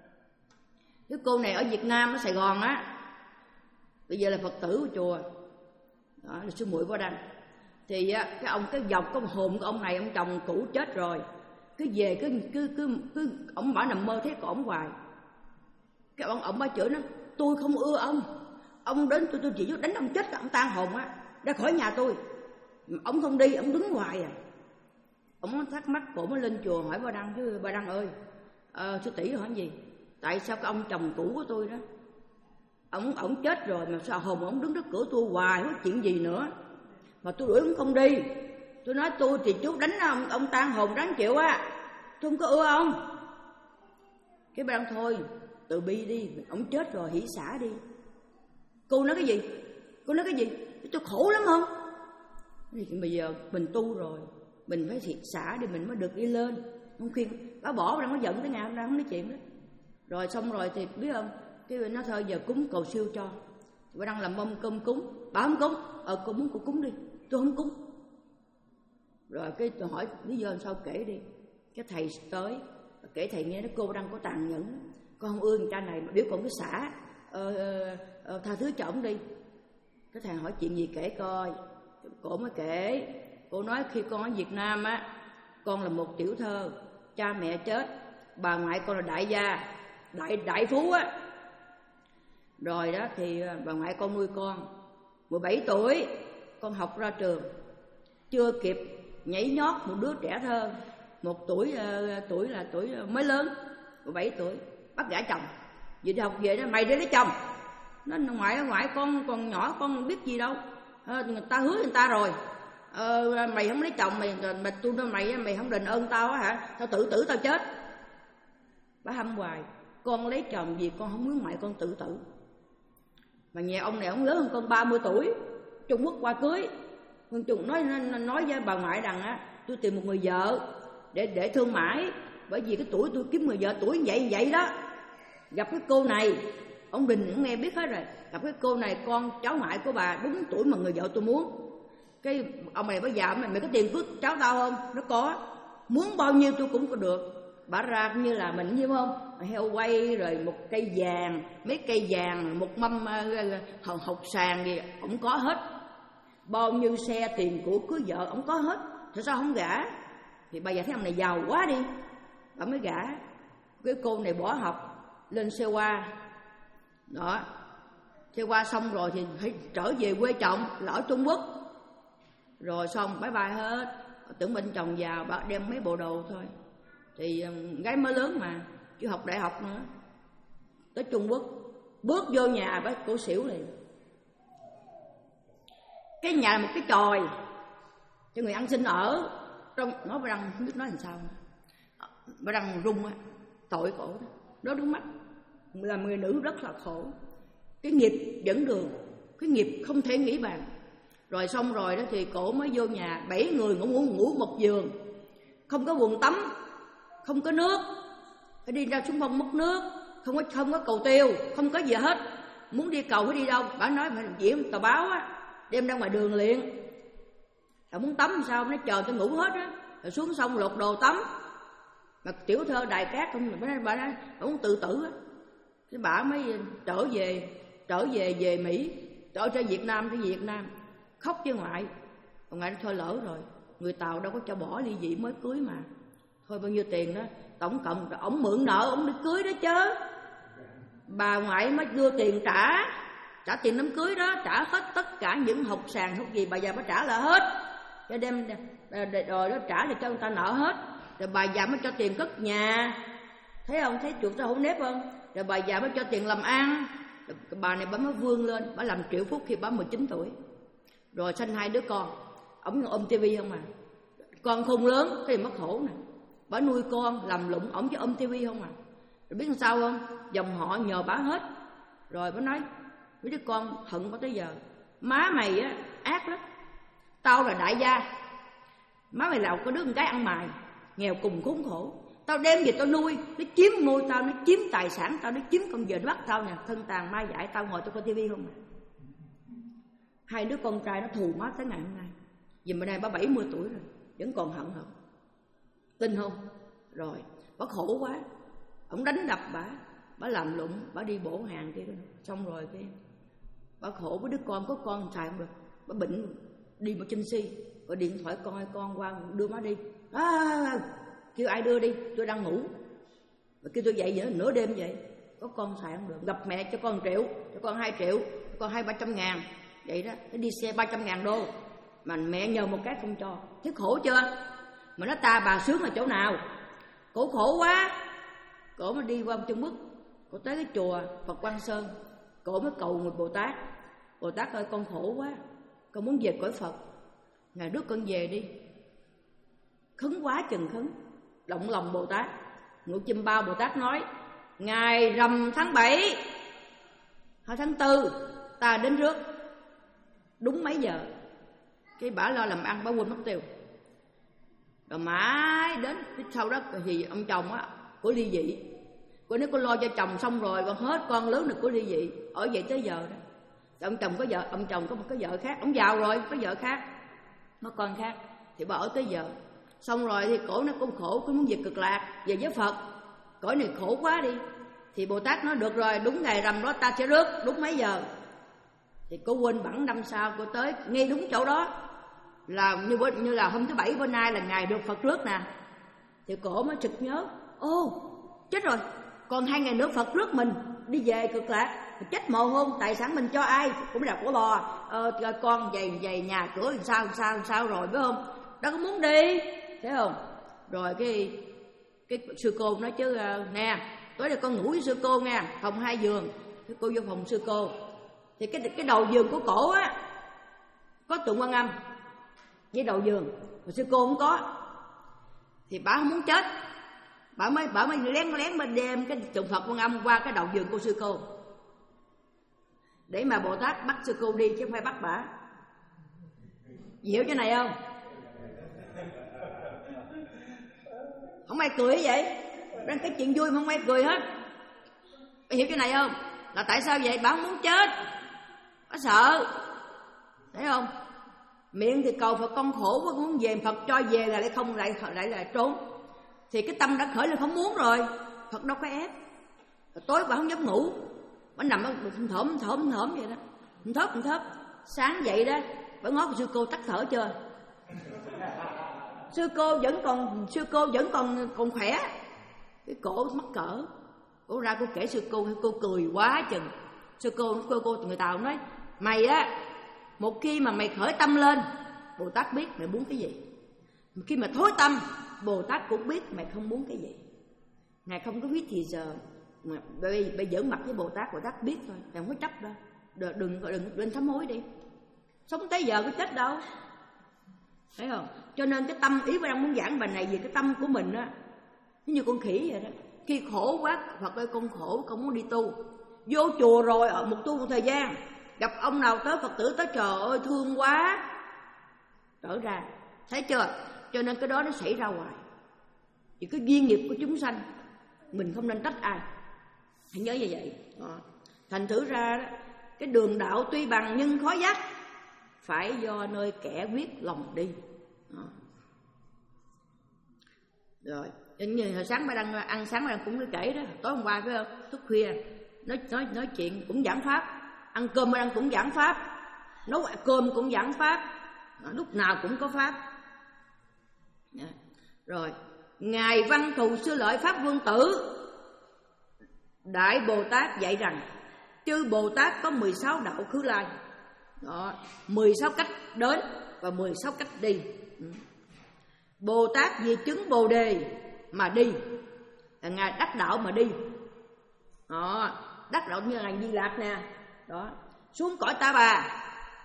Cái cô này ở Việt Nam, ở Sài Gòn á, bây giờ là Phật tử của chùa, đó là sư muội Võ Đăng. Thì á, cái ông cái dọc cái hồn của ông này, ông chồng cũ chết rồi, cứ về cứ cứ cứ cứ ông bảo nằm mơ thấy của ông hoài. Cái ông ông ba chửi nó, tôi không ưa ông, ông đến tôi tôi chỉ biết đánh ông chết là ông tan hồn á, ra khỏi nhà tôi. Ông không đi, ông đứng hoài à. Ông thắc mắc, cổ mới lên chùa hỏi Ba Đăng chứ, Ba Đăng ơi, à, sư tỷ hỏi gì? Tại sao cái ông chồng cũ của tôi đó, ông ông chết rồi mà sao hồn ông đứng trước cửa tôi hoài, không có chuyện gì nữa mà tôi đuổi ông không đi. Tôi nói tôi thì chú đánh ông, ông tan hồn ráng chịu á, tôi không có ưa ông. Cái Ba Đăng thôi, từ bi đi, ông chết rồi hỷ xả đi. Cô nói cái gì? Cô nói cái gì? Tôi khổ lắm không? Thì bây giờ mình tu rồi, mình phải thiệt xả đi mình mới được đi lên. Không khuyên, bà bỏ bà đang có giận tới ngày hôm nay không nói chuyện đó. Rồi xong rồi thì biết không, cái nó thôi giờ cúng cầu siêu cho. Bà đang làm mâm cơm cúng, bà không cúng, ờ cô muốn cô cúng đi, tôi không cúng. Rồi cái tôi hỏi lý do làm sao kể đi. Cái thầy tới kể thầy nghe nó cô đang có tàn nhẫn, con không ưa người cha này mà biểu con cứ xả, ờ, ờ, ờ, tha thứ cho ổng đi. Cái thầy hỏi chuyện gì kể coi. Cổ mới kể. Cô nói khi con ở Việt Nam á, con là một tiểu thơ, cha mẹ chết, bà ngoại con là đại gia, đại đại phú á. Rồi đó thì bà ngoại con nuôi con. mười bảy tuổi con học ra trường, chưa kịp nhảy nhót một đứa trẻ thơ, một tuổi uh, tuổi là tuổi mới lớn, mười bảy tuổi bắt gả chồng. Vậy đi học về đó, mày đi lấy chồng. Nó ngoại ngoại con còn nhỏ, con biết gì đâu, à, người ta hứa người ta rồi, à, mày không lấy chồng mày mà tôi nói mày mày không đền ơn tao á hả, tao tự tử tao chết. Bà hâm hoài, con lấy chồng gì con không muốn ngoại con tự tử. Mà nhà ông này ông lớn hơn con ba mươi tuổi, Trung Quốc qua cưới. Hương Trung nói nói với bà ngoại rằng á, tôi tìm một người vợ để để thương mãi, bởi vì cái tuổi tôi kiếm người vợ tuổi như vậy như vậy đó. Gặp cái cô này, ông Đình cũng nghe biết hết rồi, gặp cái cô này con cháu ngoại của bà đúng tuổi mà người vợ tôi muốn. Cái ông này bà già mày mày có tiền cướp cháu tao không? Nó có, muốn bao nhiêu tôi cũng có được. Bà ra như là mình như không, heo quay rồi một cây vàng, mấy cây vàng, một mâm uh, hột sàn gì cũng có hết. Bao nhiêu xe tiền của cưới vợ ông có hết. Tại sao không gả? Thì bà già thấy ông này giàu quá đi, bà mới gả. Cái cô này bỏ học lên xe qua đó, xe qua xong rồi thì phải trở về quê chồng là ở Trung Quốc. Rồi xong bye bye hết, tưởng bên chồng giàu bà đem mấy bộ đồ thôi. Thì gái mới lớn mà chưa học đại học nữa, tới Trung Quốc bước vô nhà bà cổ xỉu liền. cái nhà là một cái chòi cho người ăn xin ở trong. Nói bà Đăng không biết nói làm sao, bà Đăng rung á, tội cổ đó, đó nước mắt. Là người nữ rất là khổ, cái nghiệp dẫn đường, cái nghiệp không thể nghĩ bàn. Rồi xong rồi đó thì cổ mới vô nhà, bảy người ngủ ngủ ngủ một giường, không có buồng tắm, không có nước, phải đi ra xuống bông múc nước, không có không có cầu tiêu, không có gì hết. Muốn đi cầu phải đi đâu? Bà nói phải diễn tờ báo á, đem ra ngoài đường liền. Bà muốn tắm làm sao? Nó chờ tôi ngủ hết á, rồi xuống sông lột đồ tắm. Mà tiểu thơ Đài Cát không, bà nói bà, nói, bà muốn tự tử á. Cái bà mới trở về, trở về về Mỹ, trở ra Việt Nam, tới Việt Nam khóc với ngoại. Còn ngoại thôi lỡ rồi, người Tàu đâu có cho bỏ ly dị mới cưới mà. Thôi bao nhiêu tiền đó, tổng cộng ổng mượn nợ ổng đi cưới đó chứ. Bà ngoại mới đưa tiền trả, trả tiền đám cưới đó, trả hết tất cả những hột sàn hột gì bà già mới trả lại hết. Cho đem rồi đó trả để cho người ta nợ hết. Rồi bà già mới cho tiền cất nhà. Thấy không? Thấy chuột sao không nếp không? Rồi bà già mới cho tiền làm ăn. Rồi bà này bà mới vươn lên, bà làm triệu phúc khi bà mười chín tuổi. Rồi sinh hai đứa con. Ổng ôm tivi không à. Con khôn lớn thì mất khổ nè. Bà nuôi con làm lụng, ổng chứ ôm tivi không à. Rồi biết làm sao không? Dòng họ nhờ bà hết. Rồi bà nói mấy đứa con hận bà tới giờ. Má mày á ác lắm, tao là đại gia, má mày là có đứa con gái ăn mày, nghèo cùng khốn khổ. Tao đem về tao nuôi, nó chiếm ngôi tao, nó chiếm tài sản tao, nó chiếm con vợ, nó bắt tao nè, thân tàn mai dại, tao ngồi tao coi tivi không à. Hai đứa con trai nó thù má tới ngày hôm nay. Vì bữa nay bà bảy mươi tuổi rồi, vẫn còn hận hận. Tin không? Rồi, bà khổ quá. Ông đánh đập bà, bà làm lụng, bà đi bổ hàng kia đó. Xong rồi cái bà khổ với đứa con, có con xài không được. Bà bệnh, đi một chân si, gọi điện thoại con ơi con qua đưa má đi. À, kêu ai đưa đi, tôi đang ngủ. Và kêu tôi dậy nữa, nửa đêm vậy. Có con xài không được, gặp mẹ cho con triệu, cho con hai triệu, cho con hai ba trăm ngàn. Vậy đó, nó đi xe ba trăm ngàn đô. Mà mẹ nhờ một cái không cho. Thế khổ chưa? Mà nó ta bà sướng là chỗ nào? Cổ khổ quá. Cổ mới đi qua Trung Quốc, cổ tới cái chùa Phật Quang Sơn, cổ mới cầu người Bồ Tát. Bồ Tát ơi con khổ quá, con muốn về cõi Phật, Ngài rước con về đi. Khấn quá chừng khấn, động lòng Bồ Tát. Ngũ Chim Bao Bồ Tát nói, ngày rằm tháng bảy hay tháng tư ta đến rước. Đúng mấy giờ? Cái bả lo làm ăn, bả quên mất tiêu. Rồi mãi đến sau đó thì ông chồng á của ly dị. Cô nếu cô lo cho chồng xong rồi, con hết con lớn được của ly dị, ở vậy tới giờ đó. Rồi ông chồng có vợ, ông chồng có một cái vợ khác, ông giàu rồi, có vợ khác, có con khác, thì bà ở tới giờ. Xong rồi thì cổ nó cũng khổ, cũng muốn về Cực Lạc, về với Phật. Cõi này khổ quá đi. Thì Bồ Tát nói được rồi, đúng ngày rằm đó ta sẽ rước, đúng mấy giờ. Thì cô quên bẵng năm sau, cô tới ngay đúng chỗ đó. Là như, như là hôm thứ bảy bữa nay là ngày được Phật rước nè. Thì cổ mới trực nhớ, ô chết rồi, còn hai ngày nữa Phật rước mình đi về Cực Lạc, chết mồ hôn, tài sản mình cho ai? Cũng là của bò, ờ, con về về nhà cửa làm sao làm sao làm sao rồi phải không? Đâu có muốn đi, thấy không? Rồi cái cái sư cô nói chứ nè, tối nay con ngủ với sư cô nha, phòng hai giường. Cái cô vô phòng sư cô, thì cái cái đầu giường của cổ á có tượng Quan Âm với đầu giường, mà sư cô không có. Thì bà không muốn chết, bà mới bà mới lén lén bên đem cái tượng Phật Quan Âm qua cái đầu giường của sư cô, để mà Bồ Tát bắt sư cô đi chứ không phải bắt bà. Hiểu chỗ này không? Không ai cười vậy, đang cái chuyện vui mà không ai cười hết. Bà hiểu chỗ này không? Là tại sao vậy? Bà không muốn chết, bà sợ, thấy không? Miệng thì cầu Phật con khổ quá, muốn về Phật cho về là lại không, lại lại là trốn. Thì cái tâm đã khởi lên không muốn rồi, Phật đâu có ép. Rồi tối bà không dám ngủ, bà nằm thở thở thở thở vậy đó, thớp thớp. Sáng dậy đó, bà ngó sư cô tắt thở chưa? Sư cô vẫn còn sư cô vẫn còn còn khỏe. Cái cổ mắc cỡ, cổ ra cô kể sư cô, cô cười quá chừng. Sư cô cô cô người Tàu nói, mày á, một khi mà mày khởi tâm lên, Bồ Tát biết mày muốn cái gì. Một khi mà thối tâm, Bồ Tát cũng biết mày không muốn cái gì. Ngài không có biết thì giờ mà bây bây giỡn mặt với Bồ Tát, Bồ Tát biết thôi, đừng có chấp đâu, đừng đừng đừng, đừng sám hối đi. sống tới giờ có chết đâu, thấy không? Cho nên cái tâm, ý Ba đang muốn giảng bài này về cái tâm của mình á, nó như con khỉ vậy đó. Khi khổ quá, Phật ơi con khổ, con muốn đi tu. Vô chùa rồi ở một tu một thời gian, gặp ông nào tới Phật tử tới, trời ơi thương quá, trở ra, thấy chưa? Cho nên cái đó nó xảy ra hoài. Vì cái duyên nghiệp của chúng sanh, mình không nên trách ai, hãy nhớ như vậy. Đó. Thành thử ra đó, cái đường đạo tuy bằng nhưng khó dắt, phải do nơi kẻ quyết lòng đi. Đó. Rồi, như hồi sáng Ba đang ăn sáng Ba đang cũng kể đó, tối hôm qua phải không? Thức khuya nói nói nói chuyện cũng giảng pháp, ăn cơm Ba đang cũng giảng pháp, nấu cơm cũng giảng pháp, lúc nào cũng có pháp. Đó. Rồi, ngài Văn Thù Sư Lợi Pháp Vương Tử Đại Bồ Tát dạy rằng chư Bồ Tát có mười sáu đạo khứ lai. Đó, mười sáu cách đến và mười sáu cách đi. Bồ Tát vì chứng Bồ Đề mà đi, là ngài đắc đạo mà đi. Đó, đắc đạo như ngài Di Lạc nè. Đó, xuống cõi Ta Bà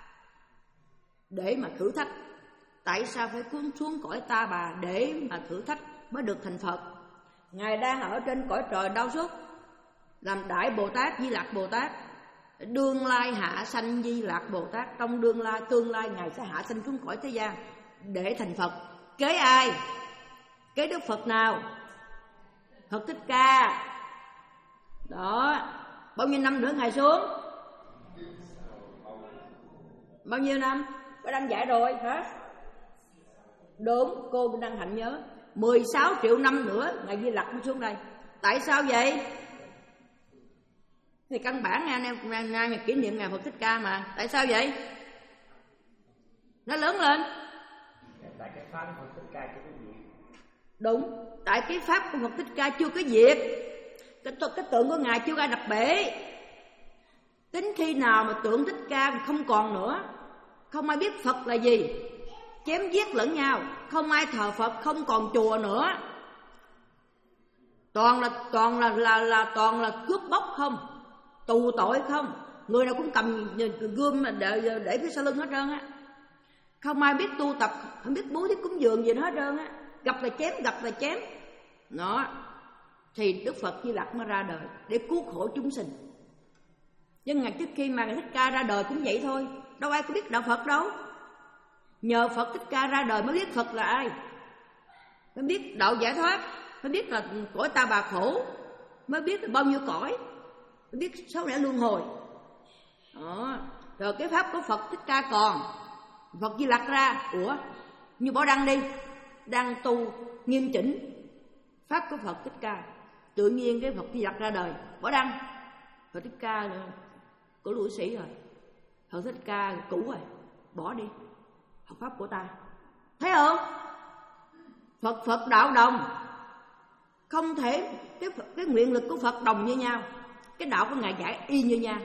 để mà thử thách. Tại sao phải xuống xuống cõi Ta Bà để mà thử thách mới được thành Phật? Ngài đang ở trên cõi trời đau suốt, làm Đại Bồ Tát Di Lạc Bồ Tát, đương lai hạ sanh Di Lạc Bồ Tát. Trong đương lai, tương lai ngài sẽ hạ sanh xuống cõi thế gian để thành Phật. Kế ai? Kế Đức Phật nào? Phật Thích Ca. Đó, bao nhiêu năm nữa ngài xuống? Bao nhiêu năm? Có đang dạy rồi hả? Đúng, cô đang hạnh nhớ mười sáu triệu năm nữa ngài Di Lặc mới xuống đây. Tại sao vậy? Thì căn bản nghe anh em ngày kỷ niệm ngày Phật Thích Ca mà. Tại sao vậy? Nó lớn lên. Tại cái pháp Phật Thích Ca chưa có diệt. Đúng, tại cái pháp của Phật Thích Ca chưa có diệt. Cái, cái tượng của ngài chưa ra đập bể. Đến khi nào mà tượng Thích Ca không còn nữa, không ai biết Phật là gì, chém giết lẫn nhau, không ai thờ Phật, không còn chùa nữa, toàn là toàn là là, là toàn là cướp bóc không, tù tội không, người nào cũng cầm gươm mà để, để phía sau lưng hết trơn á, không ai biết tu tập, không biết bố thí cúng dường gì nữa hết trơn á, gặp là chém, gặp là chém. Đó, thì Đức Phật Di Lặc mới ra đời để cứu khổ chúng sinh. Nhưng ngày trước khi mà ngài Thích Ca ra đời cũng vậy thôi, đâu ai có biết đạo Phật đâu. Nhờ Phật Thích Ca ra đời mới biết Phật là ai, mới biết đạo giải thoát, mới biết là cõi Ta Bà khổ, mới biết là bao nhiêu cõi, mới biết sáu lẽ luân hồi. Đó. Rồi cái pháp của Phật Thích Ca còn, Phật Di Lặc ra, ủa như Bảo Đăng đi, đang tu nghiêm chỉnh pháp của Phật Thích Ca, tự nhiên cái Phật Di Lặc ra đời, Bảo Đăng, Phật Thích Ca của lũi sĩ rồi, Phật Thích Ca cũ rồi, bỏ đi học pháp của ta, thấy không? Phật Phật đạo đồng, không thể cái cái nguyện lực của Phật đồng như nhau, cái đạo của ngài giải y như nhau.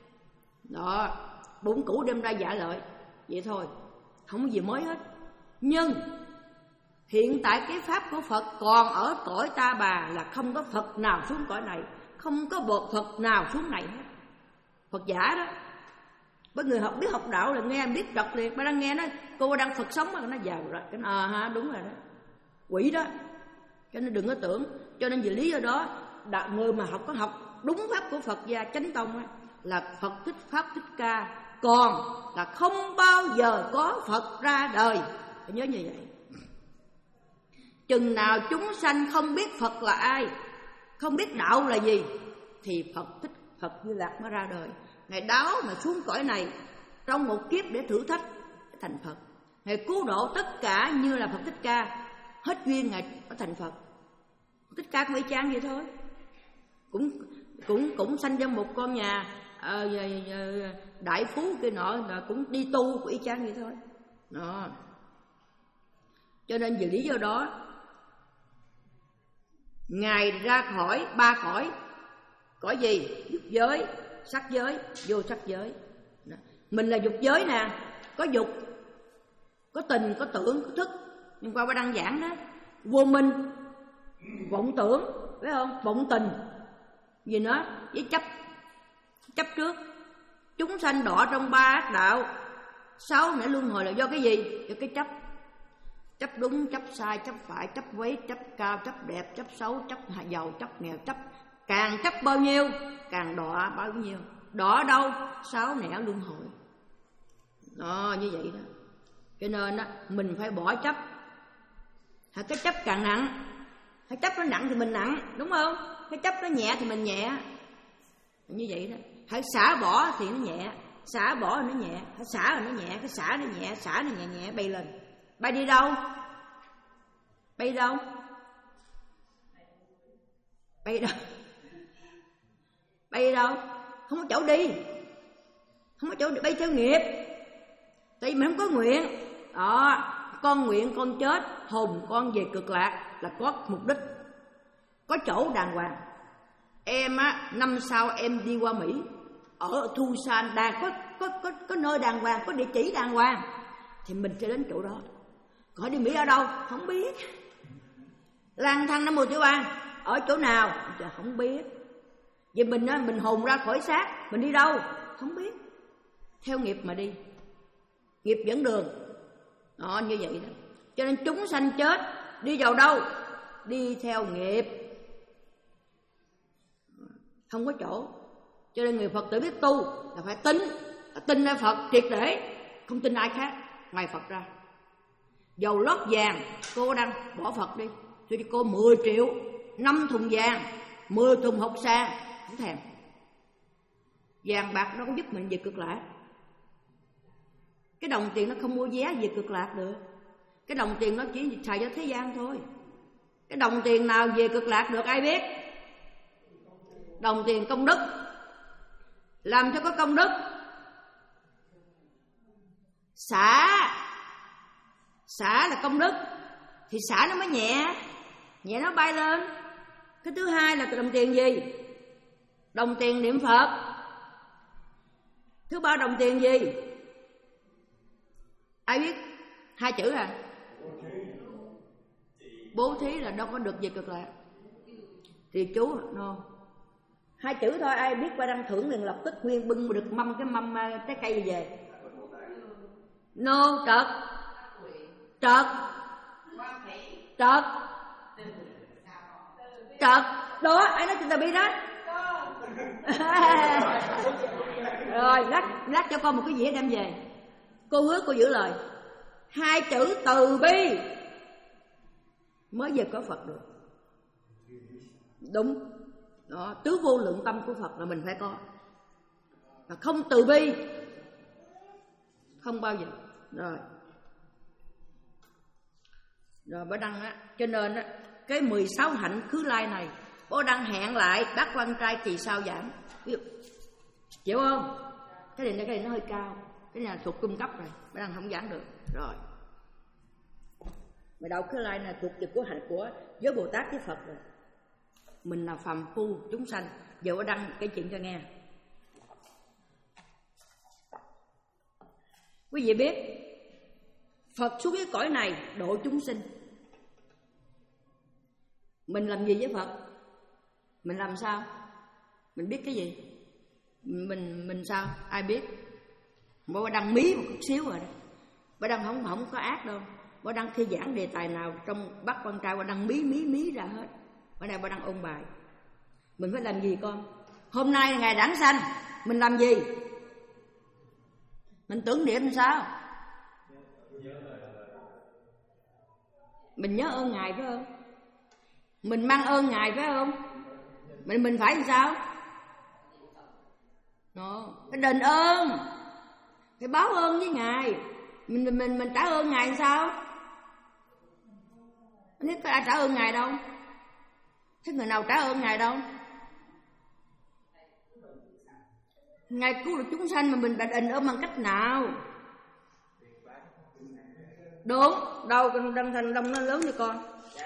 Đó, bổn cũ đem ra giải lợi vậy thôi, không có gì mới hết. Nhưng hiện tại cái pháp của Phật còn ở cõi Ta Bà, là không có Phật nào xuống cõi này, không có bộ Phật nào xuống này hết. Phật giả đó, với người học biết học đạo là nghe biết đọc liền. Ba đang nghe nói cô đang Phật sống mà nó giàu rồi, cái à ha đúng rồi đó, quỷ đó. Cho nên đừng có tưởng. Cho nên vì lý do đó, đạo, người mà học có học đúng pháp của Phật gia Chánh Tông ấy, là Phật Thích Pháp Thích Ca, còn là không bao giờ có Phật ra đời. Phải nhớ như vậy. Chừng nào chúng sanh không biết Phật là ai, không biết đạo là gì, thì Phật Thích Phật Di Lặc mới ra đời. Ngài đáo mà xuống cõi này trong một kiếp để thử thách thành Phật. Ngài cứu độ tất cả như là Phật Thích Ca, hết duyên ngài có thành Phật. Phật Thích Ca cũng y chang vậy thôi, cũng cũng cũng sanh trong một con nhà à, đại phú kia nọ, là cũng đi tu cũng y chang vậy thôi. Đó. Cho nên vì lý do đó, ngài ra khỏi ba cõi. Cõi gì? Dục giới, sắc giới, vô sắc giới. Mình là dục giới nè, có dục, có tình, có tưởng, có thức. Nhưng qua Ba đăng giảng đó, vô minh, vọng tưởng, phải không? Vọng tình, gì nữa? Với chấp, chấp trước. Chúng sanh đọa trong ba ác đạo, Sáu nẻo luân hồi là do cái gì? Do cái chấp. Chấp đúng, chấp sai, chấp phải, chấp quấy, chấp cao, chấp đẹp, chấp xấu, chấp giàu, chấp nghèo, chấp. Càng chấp bao nhiêu càng đọa bao nhiêu. Đọa đâu? Sáu nẻo luân hồi. Đó, như vậy đó. Cho nên á, mình phải bỏ chấp. Cái chấp càng nặng, cái chấp nó nặng thì mình nặng, đúng không? Cái chấp nó nhẹ thì mình nhẹ. Như vậy đó. Hãy xả bỏ thì nó nhẹ, xả bỏ thì nó nhẹ, hãy xả rồi nó nhẹ, cái xả nó nhẹ, xả nó nhẹ nhẹ bay lên. Bay đi đâu? Bay đâu? Bay đâu? Bay đâu? Không có chỗ đi. Không có chỗ đi, bay theo nghiệp. Tại vì mình không có nguyện. Đó, con nguyện con chết, hồn con về cực lạc là có mục đích, có chỗ đàng hoàng. Em á, năm sau em đi qua Mỹ, ở Tucson đang có có có có nơi đàng hoàng, có địa chỉ đàng hoàng, thì mình sẽ đến chỗ đó. Còn đi Mỹ ở đâu? Không biết. Lang thang Nam Mô Tiểu Bang ở chỗ nào? Giờ không biết. Vậy mình á, mình hồn ra khỏi xác, mình đi đâu? Không biết. Theo nghiệp mà đi, nghiệp dẫn đường. Đó, như vậy đó. Cho nên chúng sanh chết đi vào đâu? Đi theo nghiệp, không có chỗ. Cho nên người Phật tử biết tu là phải tin, là tin ở Phật triệt để, không tin ai khác ngoài Phật ra. Dầu lót vàng cô đang bỏ Phật đi, tôi cho cô mười triệu, năm thùng vàng, mười thùng hột xa, không thèm. Vàng bạc nó có giúp mình về cực lạc. Cái đồng tiền nó không mua vé về cực lạc được. Cái đồng tiền nó chỉ xài cho thế gian thôi. Cái đồng tiền nào về cực lạc được ai biết? Đồng tiền công đức. Làm cho có công đức, xả, xả là công đức, thì xả nó mới nhẹ, nhẹ nó bay lên. Cái thứ hai là đồng tiền gì? Đồng tiền niệm Phật. Thứ ba đồng tiền gì? Ai biết? Hai chữ à? Bố thí là đâu có được về cực lạc. Thì chú no. Hai chữ thôi, ai biết qua đăng thưởng liền lập tức nguyên bưng được mâm cái mâm trái cây về. No, trật. Trật. Trật. Trật. Đó, ai nói trên tờ bi đó. Rồi, lát, lát cho con một cái dĩa đem về. Cô hứa cô giữ lời. Hai chữ từ bi mới về có Phật được. Đúng. Đó, tứ vô lượng tâm của Phật là mình phải có. Và không từ bi không bao giờ. Rồi. Rồi bữa đăng á, cho nên á, cái mười sáu hạnh khứ lai này, bố đăng hẹn lại bác quan trai kỳ sau giảng. Chịu không? Cái này, cái này nó hơi cao, cái này là thuộc cung cấp rồi, bữa đăng không giảng được. Rồi. Mà đạo khứ lai này thuộc về của hạnh của giới Bồ Tát với Phật rồi. Mình là phàm phu chúng sanh. Giờ bữa đăng cái chuyện cho nghe. Quý vị biết Phật xuống cái cõi này độ chúng sinh. Mình làm gì với Phật? Mình làm sao? Mình biết cái gì? Mình mình sao? Ai biết? Bố đăng mí một chút xíu rồi đó. Bố đăng không không có ác đâu. Bố đăng khi giảng đề tài nào trong Bác Quan Trai, bố đăng mí mí mí ra hết. Bữa nay bố đăng ôn bài. Mình phải làm gì con? Hôm nay là ngày đản sanh, mình làm gì? Mình tưởng niệm sao? Mình nhớ ơn Ngài phải không? Mình mang ơn Ngài phải không? Mình mình phải làm sao? Đó, phải đền ơn, phải báo ơn với Ngài. Mình mình mình, mình trả ơn Ngài làm sao? Nếu có ai trả ơn Ngài đâu? Thế người nào trả ơn Ngài đâu? Ngài cứu được chúng sanh mà mình đền ơn bằng cách nào? Đúng, đâu con đăng thành đông nó lớn như con.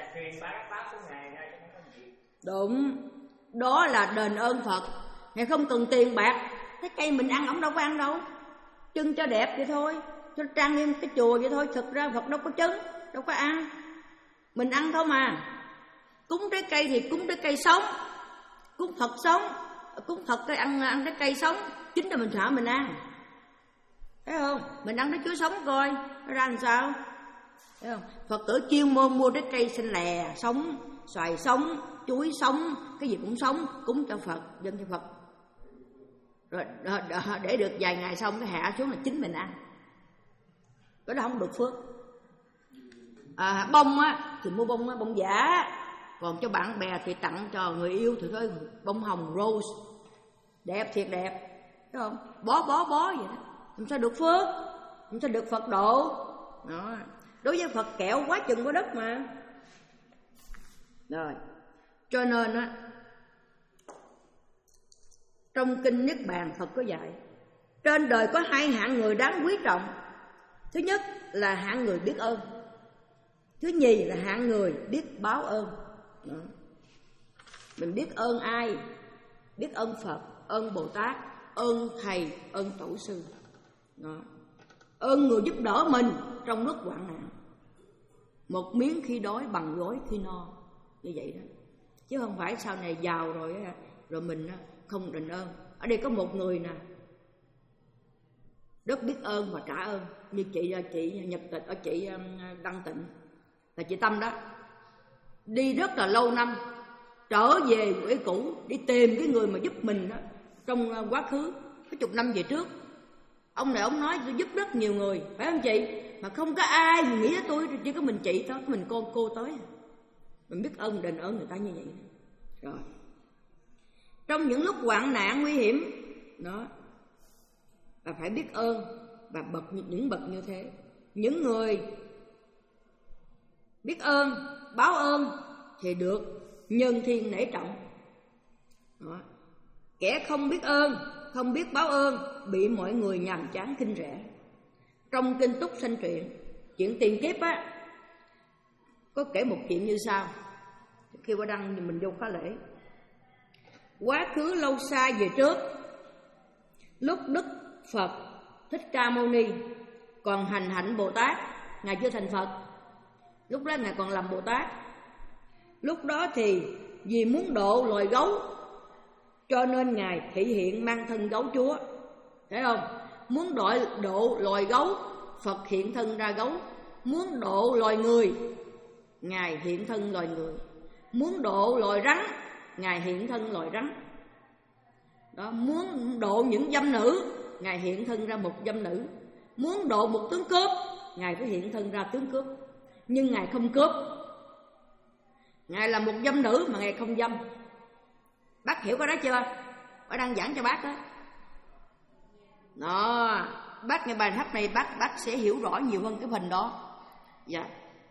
Đúng, đó là đền ơn Phật. Ngài không cần tiền bạc. Cái cây mình ăn ổng đâu có ăn đâu. Trưng cho đẹp vậy thôi, cho trang nghiêm cái chùa vậy thôi. Thực ra Phật đâu có trứng, đâu có ăn. Mình ăn thôi mà. Cúng trái cây thì cúng trái cây sống, cúng Phật sống, cúng Phật cái ăn ăn trái cây sống, chính là mình thả mình ăn. thấy không? Mình ăn trái chuối sống coi nó ra làm sao, thấy không? Phật tử chuyên môn mua trái cây xanh lè sống, xoài sống, chuối sống, cái gì cũng sống, cúng cho Phật, dâng cho Phật, rồi để được vài ngày xong cái hạ xuống là chính mình ăn, cái đó không được phước. À, bông á thì mua bông á, bông giả, còn cho bạn bè thì tặng cho người yêu thì thôi bông hồng rose, đẹp thiệt đẹp, thấy không? Bó bó bó vậy đó, làm sao được phước, làm sao được Phật độ đó. Đối với Phật kẹo quá chừng quá đất mà. Rồi, cho nên á, trong kinh Niết Bàn Phật có dạy trên đời có hai hạng người đáng quý trọng. Thứ nhất là hạng người biết ơn, thứ nhì là hạng người biết báo ơn. Đó. Mình biết ơn ai? Biết ơn Phật, ơn Bồ Tát, ơn Thầy, ơn Tổ sư. Đó. Ơn người giúp đỡ mình trong lúc hoạn nạn. Một miếng khi đói bằng gói khi no, như vậy đó. Chứ không phải sau này giàu rồi rồi mình không đền ơn. Ở đây có một người nè rất biết ơn và trả ơn, như chị chị Nhật Tịch, ở chị Đăng Tịnh là chị Tâm đó, đi rất là lâu năm trở về quê cũ đi tìm cái người mà giúp mình đó trong quá khứ cái chục năm về trước. Ông này ông nói tôi giúp rất nhiều người, phải không chị? Mà không có ai nghĩ đến tôi, chỉ có mình chị thôi, mình con cô tới. Mình biết ơn đền ơn người ta như vậy. Rồi trong những lúc hoạn nạn nguy hiểm đó là phải biết ơn và bậc những bậc như thế. Những người biết ơn, báo ơn thì được nhân thiên nể trọng. Đó. Kẻ không biết ơn, không biết báo ơn bị mọi người nhàm chán khinh rẻ. Trong kinh Túc Sanh Truyện, chuyện tiền kiếp á, có kể một chuyện như sau. Khi qua đăng thì mình vô khóa lễ. Quá khứ lâu xa về trước, lúc Đức Phật Thích Ca Mâu Ni còn hành hạnh Bồ Tát, Ngài chưa thành Phật, lúc đó Ngài còn làm Bồ Tát. Lúc đó thì vì muốn độ loài gấu cho nên Ngài thị hiện mang thân gấu chúa, thấy không? Muốn độ, độ loài gấu, Phật hiện thân ra gấu. Muốn độ loài người, Ngài hiện thân loài người. Muốn độ loài rắn, Ngài hiện thân loài rắn. Đó, muốn độ những dâm nữ, Ngài hiện thân ra một dâm nữ. Muốn độ một tướng cướp, Ngài phải hiện thân ra tướng cướp. Nhưng Ngài không cướp. Ngài là một dâm nữ mà Ngài không dâm. Bác hiểu cái đó chưa? Bác đang giảng cho bác đó. Đó, bác nghe bài hát này bác bác sẽ hiểu rõ nhiều hơn cái phần đó. Dạ.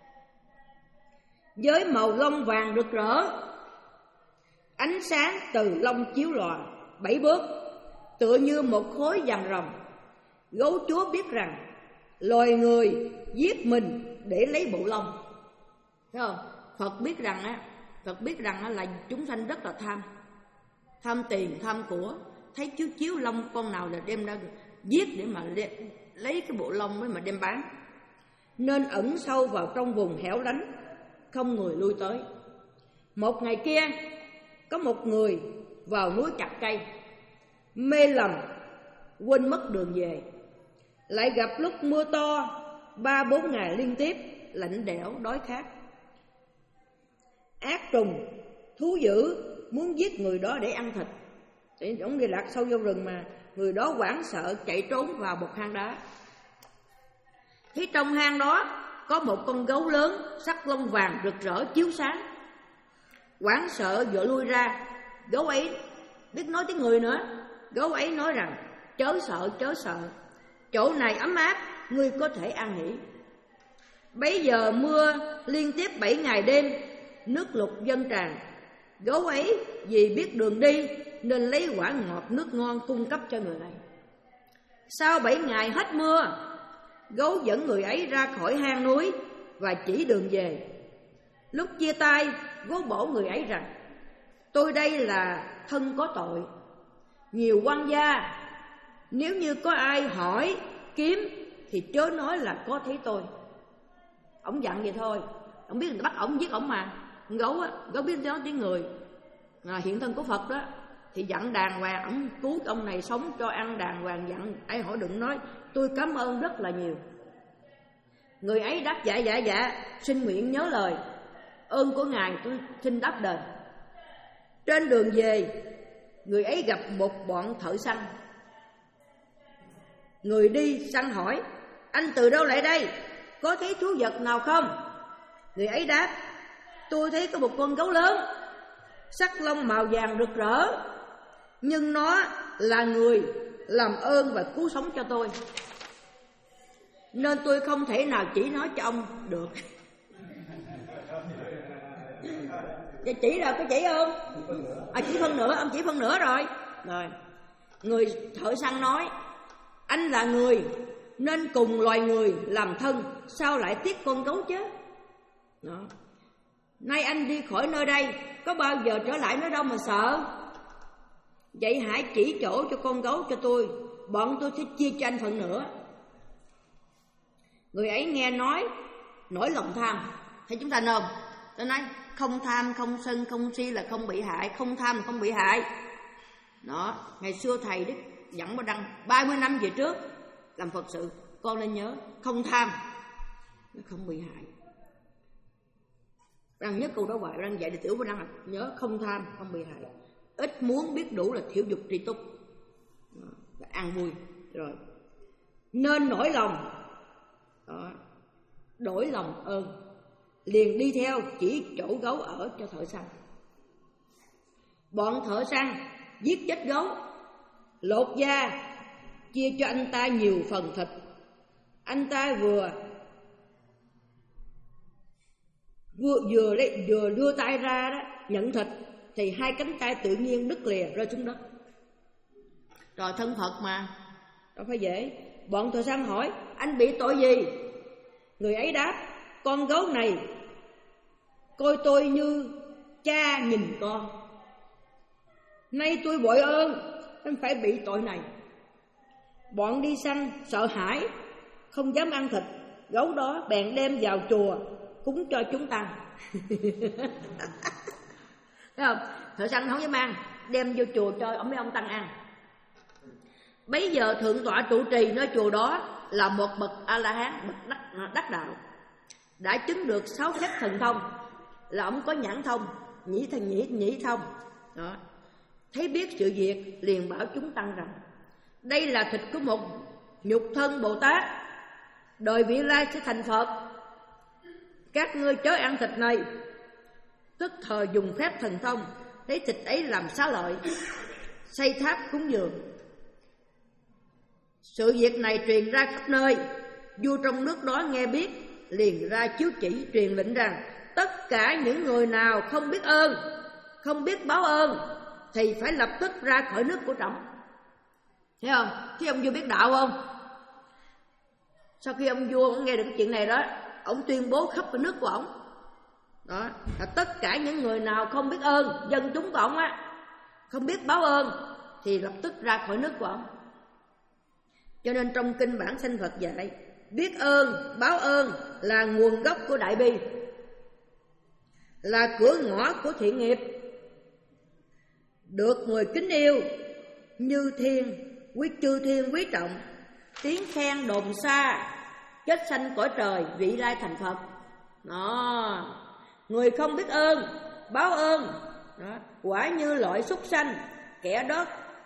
Với màu lông vàng rực rỡ, ánh sáng từ lông chiếu lòa bảy bước, tựa như một khối vàng ròng. Gấu chúa biết rằng loài người giết mình để lấy bộ lông. Thấy không? Phật biết rằng á, Phật biết rằng á là chúng sanh rất là tham, tham tiền, tham của. Thấy chiếu chiếu lông con nào là đem ra giết để mà lấy cái bộ lông ấy mà đem bán. Nên ẩn sâu vào trong vùng hẻo lánh, không người lui tới. Một ngày kia, có một người vào núi chặt cây, mê lầm, quên mất đường về. Lại gặp lúc mưa to, ba bốn ngày liên tiếp, lạnh đẽo, đói khát. Ác trùng, thú dữ, muốn giết người đó để ăn thịt. Để ông đi lạc sâu vô rừng mà, người đó hoảng sợ chạy trốn vào một hang đá. Thì trong hang đó có một con gấu lớn, sắc lông vàng rực rỡ chiếu sáng. Hoảng sợ vội lui ra. Gấu ấy biết nói tiếng người nữa. Gấu ấy nói rằng: chớ sợ, chớ sợ, chỗ này ấm áp, ngươi có thể an nghỉ. Bấy giờ mưa liên tiếp bảy ngày đêm, nước lụt dâng tràn. Gấu ấy vì biết đường đi nên lấy quả ngọt nước ngon cung cấp cho người này. Sau bảy ngày hết mưa, gấu dẫn người ấy ra khỏi hang núi và chỉ đường về. Lúc chia tay, gấu bổ người ấy rằng: tôi đây là thân có tội, nhiều quan gia, nếu như có ai hỏi kiếm thì chớ nói là có thấy tôi. Ông dặn vậy thôi, ông biết bắt ổng giết ổng mà. Gấu á, gấu biết nói tiếng người, à, hiện thân của Phật đó. thì dặn đàng hoàng, ổng cứu ông này sống cho ăn đàng hoàng, dặn. Ai hỏi đừng nói tôi cảm ơn rất là nhiều. Người ấy đáp dạ dạ dạ, xin nguyện nhớ lời, ơn của ngài tôi xin đáp đền. Trên đường về, người ấy gặp một bọn thợ săn. Người đi săn hỏi: anh từ đâu lại đây, có thấy thú vật nào không? Người ấy đáp: tôi thấy có một con gấu lớn, sắc lông màu vàng rực rỡ, nhưng nó là người làm ơn và cứu sống cho tôi, nên tôi không thể nào chỉ nói cho ông được. Vậy chỉ rồi, có chỉ không? À, chỉ phân nửa, ông chỉ phân nửa rồi. Rồi, người thợ săn nói: anh là người nên cùng loài người làm thân, sao lại tiếc con gấu chứ? Đó. Nay anh đi khỏi nơi đây, có bao giờ trở lại nữa đâu mà sợ. Vậy hãy chỉ chỗ cho con gấu cho tôi, bọn tôi sẽ chia cho anh phần nữa. Người ấy nghe nói nổi lòng tham. Thấy chúng ta nôm, tôi nói không tham, không sân, không si là không bị hại, không tham là không bị hại. Đó, ngày xưa thầy Đức dẫn vào đăng ba mươi năm về trước làm Phật sự, con nên nhớ không tham, nó không bị hại. Đang nhớ câu đó hoài, đang dạy đệ tử của đang nhớ không tham, không bị hại. Ít muốn biết đủ là thiểu dục tri túc, là an vui. Rồi nên nổi lòng. Đó. Đổi lòng ơn, liền đi theo chỉ chỗ gấu ở cho thợ săn. Bọn thợ săn giết chết gấu, lột da, chia cho anh ta nhiều phần thịt. Anh ta vừa vừa vừa đấy vừa đưa tay ra đó nhận thịt thì hai cánh tay tự nhiên đứt lìa rơi xuống đất. Rồi thân Phật mà, đâu phải dễ. Bọn thợ săn hỏi: anh bị tội gì? Người ấy đáp: con gấu này coi tôi như cha nhìn con, nay tôi bội ơn nên phải bị tội này. Bọn đi săn sợ hãi, không dám ăn thịt gấu đó, bèn đem vào chùa cúng cho chúng tăng. Thấy không? Thợ săn không dám ăn, đem vô chùa cho mấy ông tăng ăn. Bấy giờ thượng tọa trụ trì nơi chùa đó là một bậc A La Hán, bậc đắc, đắc đạo, đã chứng được sáu phép thần thông, là ông có nhãn thông, nhĩ thần nhĩ nhĩ thông. Đó. Thấy biết sự việc liền bảo chúng tăng rằng: đây là thịt của một nhục thân Bồ Tát, đời vị lai sẽ thành Phật. Các ngươi chớ ăn thịt này. Tức thời dùng phép thần thông lấy thịt ấy làm xá lợi, xây tháp cúng dường. Sự việc này truyền ra khắp nơi. Vua trong nước đó nghe biết, liền ra chiếu chỉ truyền lệnh rằng tất cả những người nào không biết ơn, không biết báo ơn thì phải lập tức ra khỏi nước của trọng. Thấy không? Thấy ông vua biết đạo không? Sau khi ông vua ông nghe được cái chuyện này đó, ông tuyên bố khắp cái nước của ông đó là tất cả những người nào không biết ơn dân chúng của ông á, không biết báo ơn thì lập tức ra khỏi nước của ông. Cho nên trong kinh bản Sanh Phật dạy biết ơn, báo ơn là nguồn gốc của đại bi, là cửa ngõ của thiện nghiệp, được người kính yêu như thiên quý chư thiên quý trọng, tiếng khen đồn xa, chết sanh cõi trời, vị lai thành Phật. Đó. Người không biết ơn, báo ơn đó, quả như loại súc sanh, kẻ đó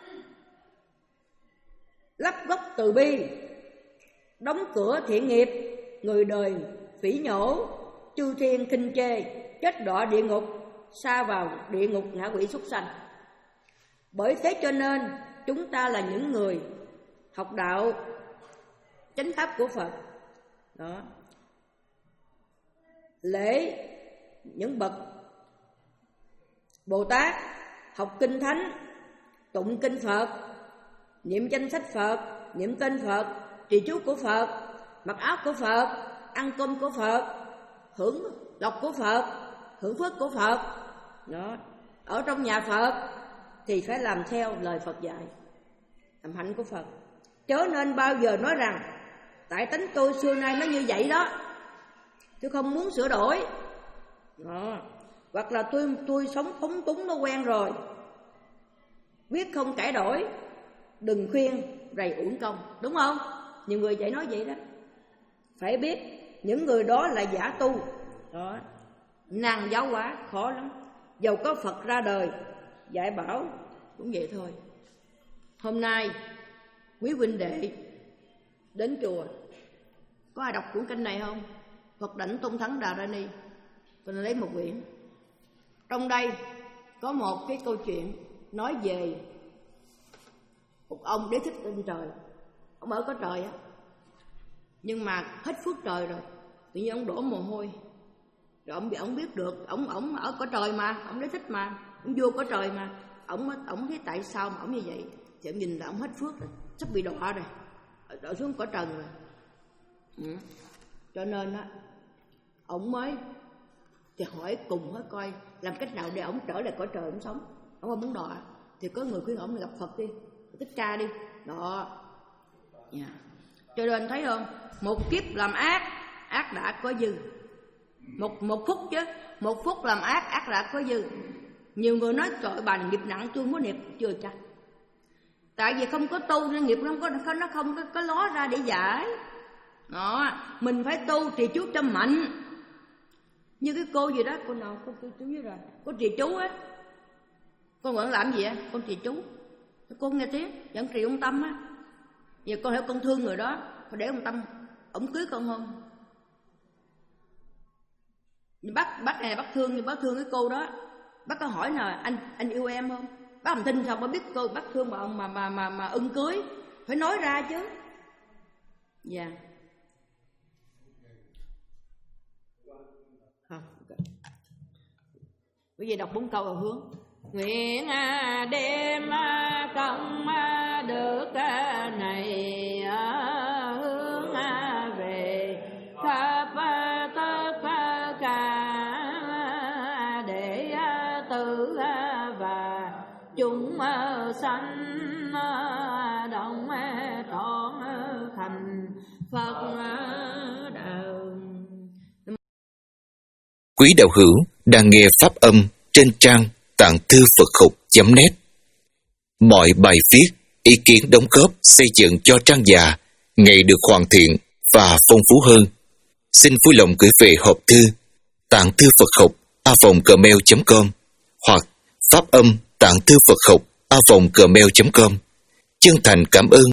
lắp gốc từ bi, đóng cửa thiện nghiệp, người đời phỉ nhổ, chư thiên khinh chê, chết đọa địa ngục, sa vào địa ngục ngạ quỷ súc sanh. Bởi thế cho nên chúng ta là những người học đạo chánh pháp của Phật đó, lễ những bậc Bồ Tát, học kinh thánh, tụng kinh Phật, niệm danh sách Phật, niệm tên Phật, trì chú của Phật, mặc áo của Phật, ăn cơm của Phật, hưởng lộc của Phật, hưởng phước của Phật đó. Ở trong nhà Phật thì phải làm theo lời Phật dạy, làm hạnh của Phật. Chớ nên bao giờ nói rằng tại tánh tôi xưa nay nó như vậy đó, tôi không muốn sửa đổi đó. Hoặc là tôi tôi sống phóng túng nó quen rồi quyết không cải đổi, đừng khuyên rầy uổng công, đúng không? Nhiều người chạy nói vậy đó. Phải biết những người đó là giả tu đó, năng giáo hóa khó lắm. Dầu có Phật ra đời dạy bảo cũng vậy thôi. Hôm nay quý huynh đệ đến chùa, có ai đọc cuốn kinh này không? Phật Đảnh Tôn Thắng Đà Ra Ni. Tôi lấy một quyển. Trong đây có một cái câu chuyện nói về một ông đế thích trên trời. Ông ở có trời á, nhưng mà hết phước trời rồi, tự nhiên ông đổ mồ hôi. Rồi ông bị ông biết được, ông ông ở có trời mà, ông đế thích mà, ông vua có trời mà, ông ông thấy tại sao mà ông như vậy? Thì ông nhìn là ông hết phước rồi, sắp bị đọa rồi, đọa xuống cõi trần rồi. Ừ. Cho nên á, ông mới thì hỏi cùng hỏi coi làm cách nào để ông trở lại cõi trời ông sống. Ông không muốn đọa thì có người khuyên ông gặp Phật đi, Thích Ca đi. Đó. Yeah. Cho nên thấy không? Một kiếp làm ác, ác đã có dư. Một một phút chứ, một phút làm ác, ác đã có dư. Nhiều người nói trời bà nghiệp nặng tôi muốn nghiệp, chưa chắc. Tại vì không có tu nên nghiệp nó không có nó không có, có ló ra để giải. Đó, mình phải tu trì chú cho mạnh. Như cái cô gì đó, cô nào cô chú chú rồi, cô trì chú á. Con vẫn làm gì á? Con trì chú. Cô nghe tiếng, vẫn trì ông Tâm á. Giờ con hiểu con thương người đó, con để ông Tâm, ổng cưới con không? Bác bác này bác thương, nhưng bác thương cái cô đó. Bác có hỏi là anh anh yêu em không? Bác làm tin sao bác biết cô bác thương bà ông mà mà mà mà ưng cưới, phải nói ra chứ. Dạ. Yeah. Không. Bây giờ đọc bốn câu rồi hướng. Nguyện đêm công được này hướng về khắp tất cả để tự và chúng sanh đồng trọn thành Phật đạo. Quý đạo hữu đang nghe pháp âm trên trang tạng thư Phật học chấm net. Mọi bài viết, ý kiến đóng góp xây dựng cho trang già ngày được hoàn thiện và phong phú hơn. Xin vui lòng gửi về hộp thư tạng thư Phật học a vòng gmail chấm com hoặc pháp âm tạng thư Phật học a vòng gmail chấm com. Chân thành cảm ơn